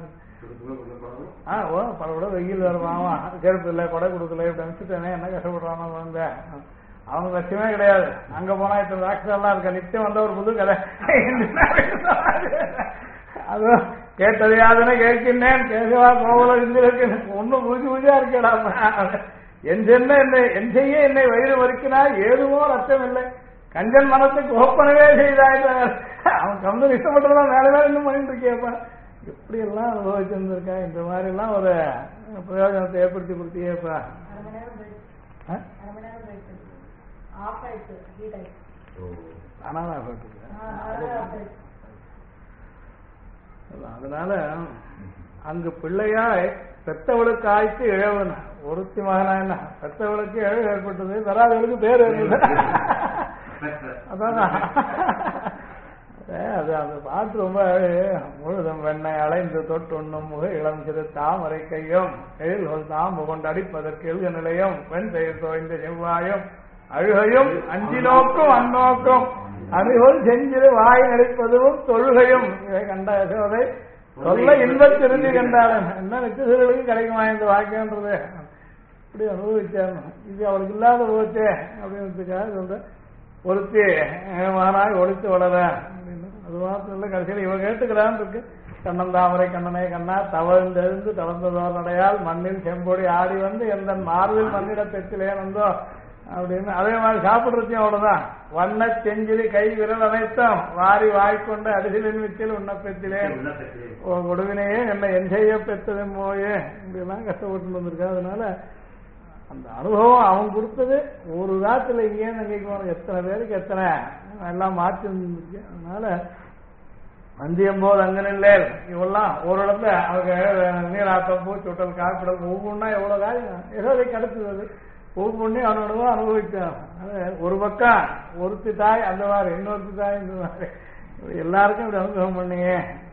பல வெயில் வருவான், செருப்பு இல்லை கொடை கொடுக்கல இப்படி அனுப்பிச்சுட்டேனே என்ன கஷ்டப்படுறானோ வந்த அவங்க லட்சியமே கிடையாது. அங்க போனா இப்ப ராட்செல்லாம் இருக்க நித்தியம் வந்த ஒரு புது கதை. அதுவும் கேட்டதையாதுன்னு கேட்கின்றேன் கேசவா கோவல இருக்கு ஒன்னும் பூஜை பூஜா இருக்கேடாம என் சென்ன என்னை என் செய்ய என்னை வயிறு வறுக்கினா ஏதுமோ அர்த்தம் இல்லை கஞ்சன் மனத்துக்கு ஒப்பனவே செய்தாய். அவன் கம்பெனி இஷ்டப்பட்டதான் வேலை வேலை இன்னும் பண்ணிட்டு இருக்கியப்பா. எப்படி எல்லாம் அனுபவிச்சிருந்திருக்கா. இந்த மாதிரி எல்லாம் ஒரு பிரயோஜனத்தை ஏற்படுத்தி கொடுத்தியப்பா. அதனால அங்கு பிள்ளையாய் பெத்தவளுக்கு ஆய்ச்சி இழவன் ஒருத்தி மகனா என்ன பெத்தவளுக்கு இழவு ஏற்பட்டது வராதவளுக்கு பேர் அதான் அது அந்த பாட்டு ரொம்ப முழுதும் வெண்ணெய் அலைந்து தொட்டுண்ணும் முக இளம் சிறு தாமரை கையும் எழில்கள் தாம்பு கொண்டு அடிப்பதற்கு எழுக நிலையம் பெண் பெயர் தோய்ந்த செவ்வாயும் அழுகையும் அஞ்சி நோக்கும் அந்நோக்கும் அணுகொள் செஞ்சிரு வாய் நடிப்பதும் தொழுகையும் இவை கண்ட யசோதை சொல்ல இன்பத்திருந்து கண்டாளன். என்ன நிச்சயர்களுக்கு கிடைக்குமா இந்த வாக்கியன்றது இப்படி அனுபவிச்சாங்க. இது அவளுக்கு இல்லாத போச்சே அப்படின்றதுக்காக சொல்ற ஒருத்தி மகனாய் ஒழித்து வளர அப்படின்னு. அது மாத்திரம் இல்லை கடைசியில் இவ கேட்டுக்கிறான் இருக்கு. கண்ணன் தாமரை கண்ணனே கண்ணா தவழ்ந்தெழுந்து தளர்ந்ததோர் நடையால் மண்ணில் செம்பொடி ஆடி வந்து எந்த மார்பில் மண்ணிட பெற்றிலே வந்தோ அப்படின்னு. அதே மாதிரி சாப்பிடுறதையும் அவ்வளவுதான். வண்ண செஞ்சிலி கை விரல் அனைத்தும் வாரி வாய்க்கொண்டு அரிசிலின் விச்சில் உண்ண பெற்றிலே கொடுவினையே என்ன என் செய்ய பெற்றதும் போயே இப்படிலாம் கஷ்டப்பட்டு வந்திருக்கா. அதனால அந்த அனுபவம் அவன் கொடுத்தது ஒரு காலத்துல இங்கேன்னு அங்கேக்கு எத்தனை பேருக்கு எத்தனை எல்லாம் மாற்றி இருந்திருக்கு. அதனால வந்தியம் போது அங்கனில்லே இவெல்லாம் ஒரு இடத்துல அவங்க நீராட்டம் பூச்சுட்டல் காப்பிடல் ஒவ்வொன்றா எவ்வளவு காரியம் ஏதோ கிடைச்சது ஒவ்வொன்றே அவனோட அனுபவிச்சான். ஒரு பக்கம் ஒருத்தி தாய் அந்த மாதிரி இன்னொருத்தி தாய் இந்த மாதிரி எல்லாருக்கும் இப்படி அனுபவம் பண்ணீங்க.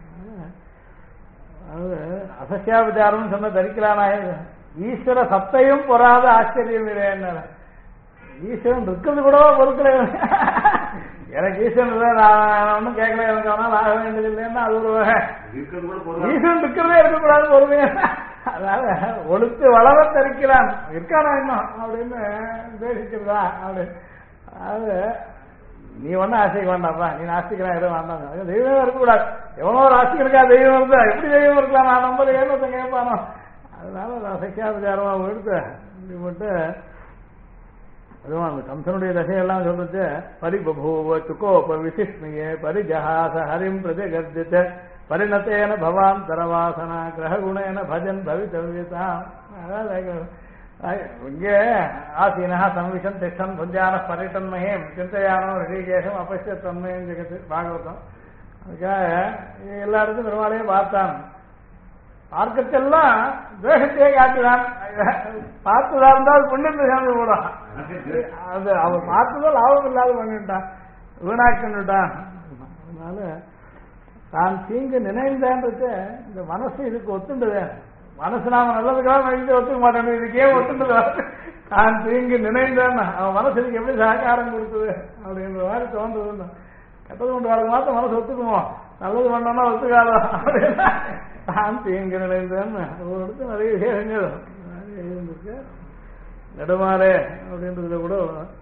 அது அசசியாபிச்சாரம் சொன்ன தரிக்கலானா ஈஸ்வர சத்தையும் பொறாத ஆச்சரியம் இல்லைன்னு. ஈஸ்வரன் இருக்கிறது கூட பொறுக்கல. எனக்கு ஈஸ்வரன் நான் ஒன்னும் கேட்கல எனக்கு அவனால் ஆக வேண்டியது இல்லைன்னா அது ஒரு வகை. ஈஸ்வரன் இருக்கிறதே இருக்கக்கூடாது பொறுமையா. அதனால ஒழுத்து வளர தரிக்கிறான் இருக்கானா இன்னும் அப்படின்னு பேசிக்கிறதா அப்படின்னு. அதாவது நீ ஒன்னும் ஆசைக்க வேண்டாம்ப்பா நீ நாஸ்திக்கலாம் எதுவும் வேண்டாம் தெய்வம் இருக்கக்கூடாது. எவனோ ஒரு ஆஸ்திகனுக்கா தெய்வம் இருந்தா எப்படி தெய்வம் இருக்கலாம் நான் நம்பர் ஏன்னு கேட்பானோ. அதனால நான் சசியாபிச்சாரமா எடுத்து இப்படி மட்டும் அதுவும் அந்த கம்சனுடைய தசையெல்லாம் சொல்றது பரிபூவ துக்கோப விசிஷ்மியே பரிஜஹாச ஹரிம் பிரதிகர்ஜித்த பரிணத்தேன பவான் தரவாசனா கிரககுணேன பஜன் பவித்தவியதாம். அதாவது இங்கே ஆசீனா சம்விஷன் திஷ்டன் புஞ்சான பரிட்டன்மயம் சிந்தையானோ ரிஷிகேஷம் அபஷ்ய தன்மயம் ஜெகத்து பாகவதம். அதுக்காக எல்லா இடத்தும் பெருமாளையும் பார்த்தான். பார்க்கத்தெல்லாம் தேகத்தையே காட்டுறான். பார்த்ததா இருந்தால் புண்ணியத்தை சேர்ந்து போடான். அது அவன் பார்த்ததால் லாபம் இல்லாத பண்ணிட்டான் வீணாக்கிட்டான். அதனால தான் தீங்கு நினைந்தான்றது இந்த மனசு இதுக்கு ஒத்துண்டது. மனசு நாம நல்லதுக்காக நினைந்து ஒத்துக்க மாட்டேன். இதுக்கே ஒத்துண்டது. தான் தீங்கு நினைந்தான் அவன் மனசு இதுக்கு எப்படி சககாரம் கொடுத்தது அப்படின்ற மாதிரி தோன்றது. கெட்டது கொண்டு வரது மாத்திரம் மனசு ஒத்துக்குமோ நல்லது பண்ணோம்னா ஒத்துக்காதோ அப்படின்னா தான் தீங்கு நினைந்தான்னு ஒரு இடத்துல நிறைய விஷயங்கள் எழுந்திருக்கு. நெடுமாறே அப்படின்றதுல கூட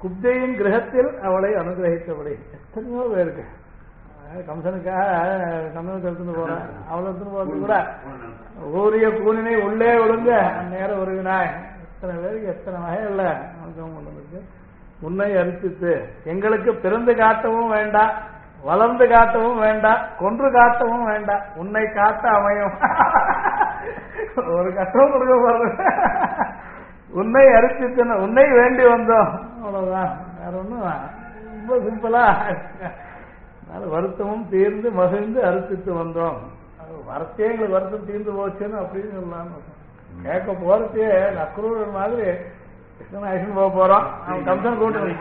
குப்தையின் கிரகத்தில் அவளை அனுகிரகித்தபடி எத்தனையோ பேருக்கு கம்சனுக்காக கம்சனுக்கு எடுத்துட்டு போறேன் அவளை எடுத்துட்டு போறது கூட ஊரிய கூனினை உள்ளே ஒழுங்க நேரம் உருவினாய் எத்தனை பேருக்கு எத்தனை வகையில் அனுகிரகம் கொண்டிருக்கு. உன்னை அரிசித்து எங்களுக்கு பிறந்து காட்டவும் வேண்டாம், வளர்ந்து காட்டவும் வேண்டாம், கொன்று காட்டவும் வேண்டாம், உன்னை காட்ட அமையும். ஒரு கஷ்டம் கொடுக்க போறது. உன்னை அரிசித்து உன்னை வேண்டி வந்தோம், அவ்வளவுதான். வேற ஒண்ணும் ரொம்ப சிம்பிளா. வருத்தமும் தீர்ந்து மகிழ்ந்து அரிசித்து வந்தோம். வரத்தே எங்களுக்கு வருத்தம் தீர்ந்து போச்சுன்னு அப்படின்னு சொல்லலாம். கேட்க போறதே அக்ரூரர் மாதிரி கிருஷ்ணன் ஐஷன் போக போறோம், அவன் கம்சன் கூட்டு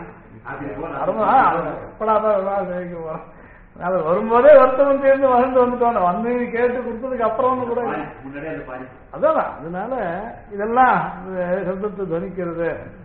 எப்படாதான் ஜெயிக்க போறோம். அது வரும்போதே வருத்தமும் தீர்ந்து மகிழ்ந்து வந்துட்டோம். வந்து கேட்டு கொடுத்ததுக்கு அப்புறம் கூட அதான். அதனால இதெல்லாம் சப்தத்தை துவனிக்கிறது.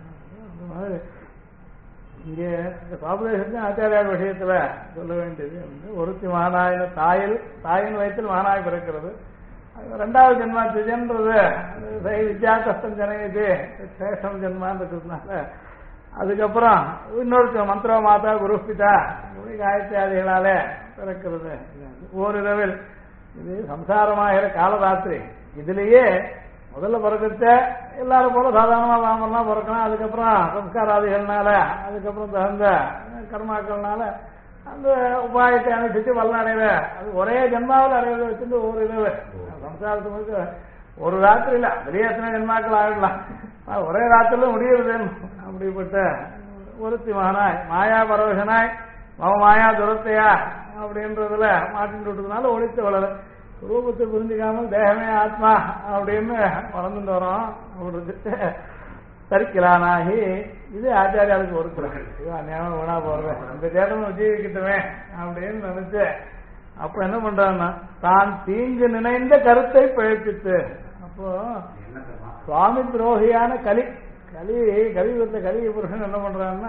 இங்கே பாபுலேஷன் ஆச்சாரியார் விஷயத்துல சொல்ல வேண்டியது ஒருத்தி மகாநாயன தாயின் வயத்தில் மகாநாய் பிறக்கிறது. ரெண்டாவது ஜென்மா திஜன்றது வித்யா கஷ்டம் ஜனது சேஷம் ஜென்மான்னு இருக்கிறதுனால அதுக்கப்புறம் இன்னொரு மந்திர மாதா குருப்பிதா காயத்யாதிகளாலே பிறக்கிறது. ஓரிரவில் இது சம்சாரமாகிற காலராத்திரி. இதுலயே முதல்ல பிறக்கத்த எல்லாரும் போல சாதாரணமா ராமர்லாம் பிறக்கணும். அதுக்கப்புறம் சம்ஸ்காராதிகள்னால அதுக்கப்புறம் தகுந்த கர்மாக்கள்னால அந்த உபாயத்தை அனுப்பிச்சு வல்ல அடைவ. அது ஒரே ஜென்மாவில் அடைவதை வச்சுட்டு ஒரு இரவு சம்சாரத்துக்கு ஒரு ராத்திரியில அதுலயே எத்தனை ஜென்மாக்கள் ஆகிடலாம், ஒரே ராத்திரில முடியுது. அப்படிப்பட்ட ஒருத்தி மகனாய் மாயா பரவசனாய் மாயா துரத்தையா அப்படின்றதுல மாட்டின்னு விட்டதுனால ஒழித்து வளர ரூபத்தை புரிஞ்சுக்காமல் தேகமே ஆத்மா அப்படின்னு வளர்ந்துட்டு வரோம். அப்படின்ட்டு சரிக்கலானாகி இது ஆச்சாரியாளுக்கு ஒரு குறை. அந்நியாயம் வேணா போடுறேன் இந்த தேட்டமும் ஜீவிக்கிட்டவே அப்படின்னு நினைச்சு அப்ப என்ன பண்றான்னா தான் தீங்கு நினைந்த கருத்தை பிழைப்பித்து. அப்போ சுவாமி துரோகியான கலியுகத்தை கலிய புருஷன் என்ன பண்றான்னா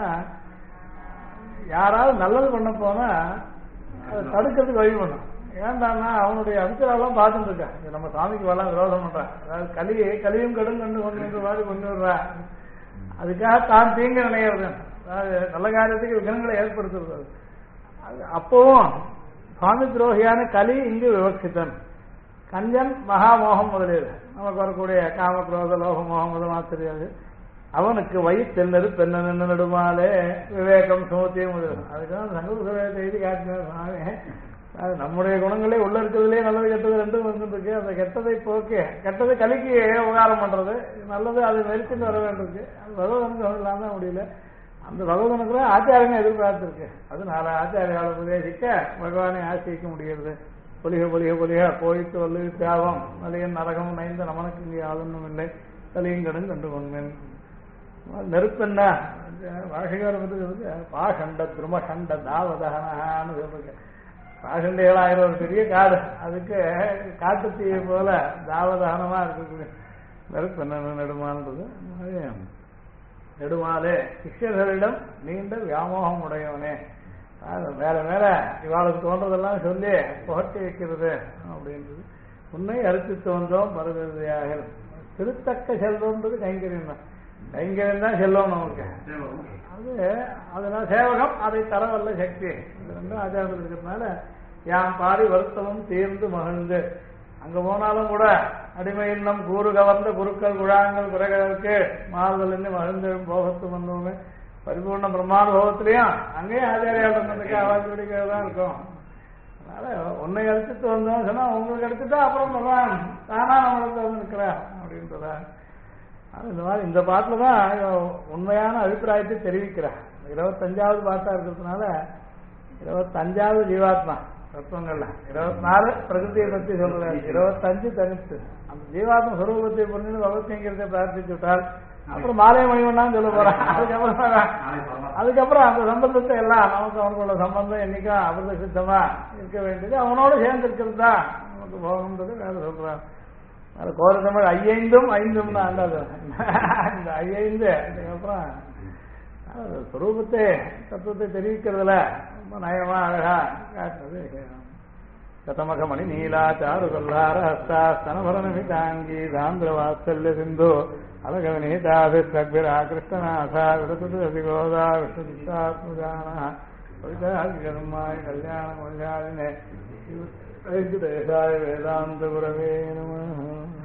யாராவது நல்லது பண்ண போனா அதை தடுக்கிறதுக்கு வழி பண்ணும். ஏன்டான்னா அவனுடைய அனுச்சரெல்லாம் பார்த்துட்டு இருக்கான். நம்ம சாமிக்கு வரலாம் விரோதம் பண்றான். அதாவது கலியும் கடும் கண்டு கொண்டு மாதிரி கொண்டு வர்றா. அதுக்காக தான் தீங்கு நினைக்கிறது, அதாவது நல்ல காரியத்துக்கு விக்னங்களை ஏற்படுத்துறது. அப்பவும் சுவாமி துரோகியான கலி இங்கு விவக்சித்தன். கஞ்சன் மகாமோகம் முதலியது நமக்கு வரக்கூடிய காம குரோத லோக மோகம் முதல் தெரியாது. அவனுக்கு வயிற்றென்னது பெண்ண நின்று நடுமாலே விவேகம் சுமத்தியும் முதல். அதுக்காக சங்கூர் சபையத்தை எழுதி காட்டினார் சுவாமி. அது நம்முடைய குணங்களே உள்ள இருக்கிறதுலே நல்லது கெட்டது ரெண்டும் வந்துருக்கு. அந்த கெட்டதை போக்கே கெட்டது கலிக்கு உபகாரம் பண்றது, நல்லது அதை நெருக்கிட்டு வர வேண்டியிருக்கு. அது பகவதனுக்கு இல்லாம தான் முடியல. அந்த பகவதனுக்கு ஆச்சாரியனை எதிர்பார்த்திருக்கு. அதனால ஆச்சாரியால் உபதேசிக்க பகவானை ஆசிரிக்க முடிகிறது. பொலிக பொலிக பொலிக போயிட்டு வல்லு தியாகம் நலியன் நரகம் நைந்த நமனுக்கு இங்கே ஆளுநம் இல்லை கலியங்கடன் கண்டு கொண்டேன். நெருப்பென்ன பாஷகார பாஷண்ட திருமகண்ட தாவதகனான்னு சொல்றேன். பாஷண்டைகளாகிற ஒரு பெரிய காடு, அதுக்கு காட்டு தீயை போல தாவதகனமா இருக்கக்கூடிய நெருப்பென்ன நெடுமான்றது. நெடுமாலே சிஷ்யர்களிடம் நீண்ட வியாமோகம் உடையவனே, மேல மேல இவாளுக்கு தோன்றதெல்லாம் சொல்லி புகட்டி வைக்கிறது அப்படின்றது. உன்னை அரிசித்து வந்தோம் மறுதியாக திருத்தக்க செல்வம்ன்றது கைங்கரியம் தான். கைங்கரியம் தான் செல்வம் நமக்கு. அது அதனால சேவகம் அதை தரவல்ல சக்தி. இது ரெண்டும் ஆச்சாரம் இருக்கிறதுனால யாம் பாடி வருத்தமும் தீர்ந்து மகிழ்ந்து அங்க போனாலும் கூட அடிமை இன்னும் கூறு கவர்ந்த குருக்கள் குழாங்கள் குறைகளுக்கு மாறுதல் மகிழ்ந்தும் போகத்து வந்தவங்க பரிபூர்ண பிரம்மானுபவத்திலையும் அங்கேயும் ஆச்சாரியாளுக்கு அவாஜ் தான் இருக்கும். அதனால உன்னை அடிச்சுட்டு வந்தோம் சொன்னா உங்களுக்கு எடுத்துட்டா அப்புறம் பகவான் தானா நம்மளுக்கு வந்து நிற்கிறார் அப்படின்றதா. இந்த மாதிரி இந்த பாட்டில் தான் உண்மையான அபிப்பிராயத்தை தெரிவிக்கிறார். 25வது பாட்டா இருக்கிறதுனால 25வது ஜீவாத்மா தத்துவங்கள்ல 24 பிரகிருதியை பற்றி சொல்றாரு, 25 தனித்து. அந்த ஜீவாத்மா சுரூபத்தை புரிஞ்சு பகவத்கீதை பிரார்த்திச்சு விட்டால் அப்புறம் மாலை மணிவண்ணான்னு சொல்ல போறான். அதுக்கப்புறம் அந்த சம்பந்தத்தை எல்லாம் நமக்கு அவனுக்குள்ள சம்பந்தம் என்னைக்கும் அமிர்த சித்தமா இருக்க வேண்டியது, அவனோட சேர்ந்து இருக்கிறது தான் நமக்கு போகணுன்றது வேற சொல்றான். அது கோர தமிழ் 5 தான் அண்டாது. இந்த 5 அதுக்கப்புறம் சுரூபத்தை தத்துவத்தை தெரிவிக்கிறதுல ரொம்ப நயமா அழகா காட்டுறது. கதமகமணி நீலாச்சாரு கொல்லார ஹஸ்தா ஸ்தனபரணிதாங்கி சாந்திர வாத்சல்ய சிந்து அலகவினீதாபிர்பிரா கிருஷ்ணநாதா விடது அதிகோதா விஷ்ணுதாத்மஜானா கவிதாதிகர்மாய் கல்யாண மொழியாதினே தேசாய வேதாந்த குரவே நம.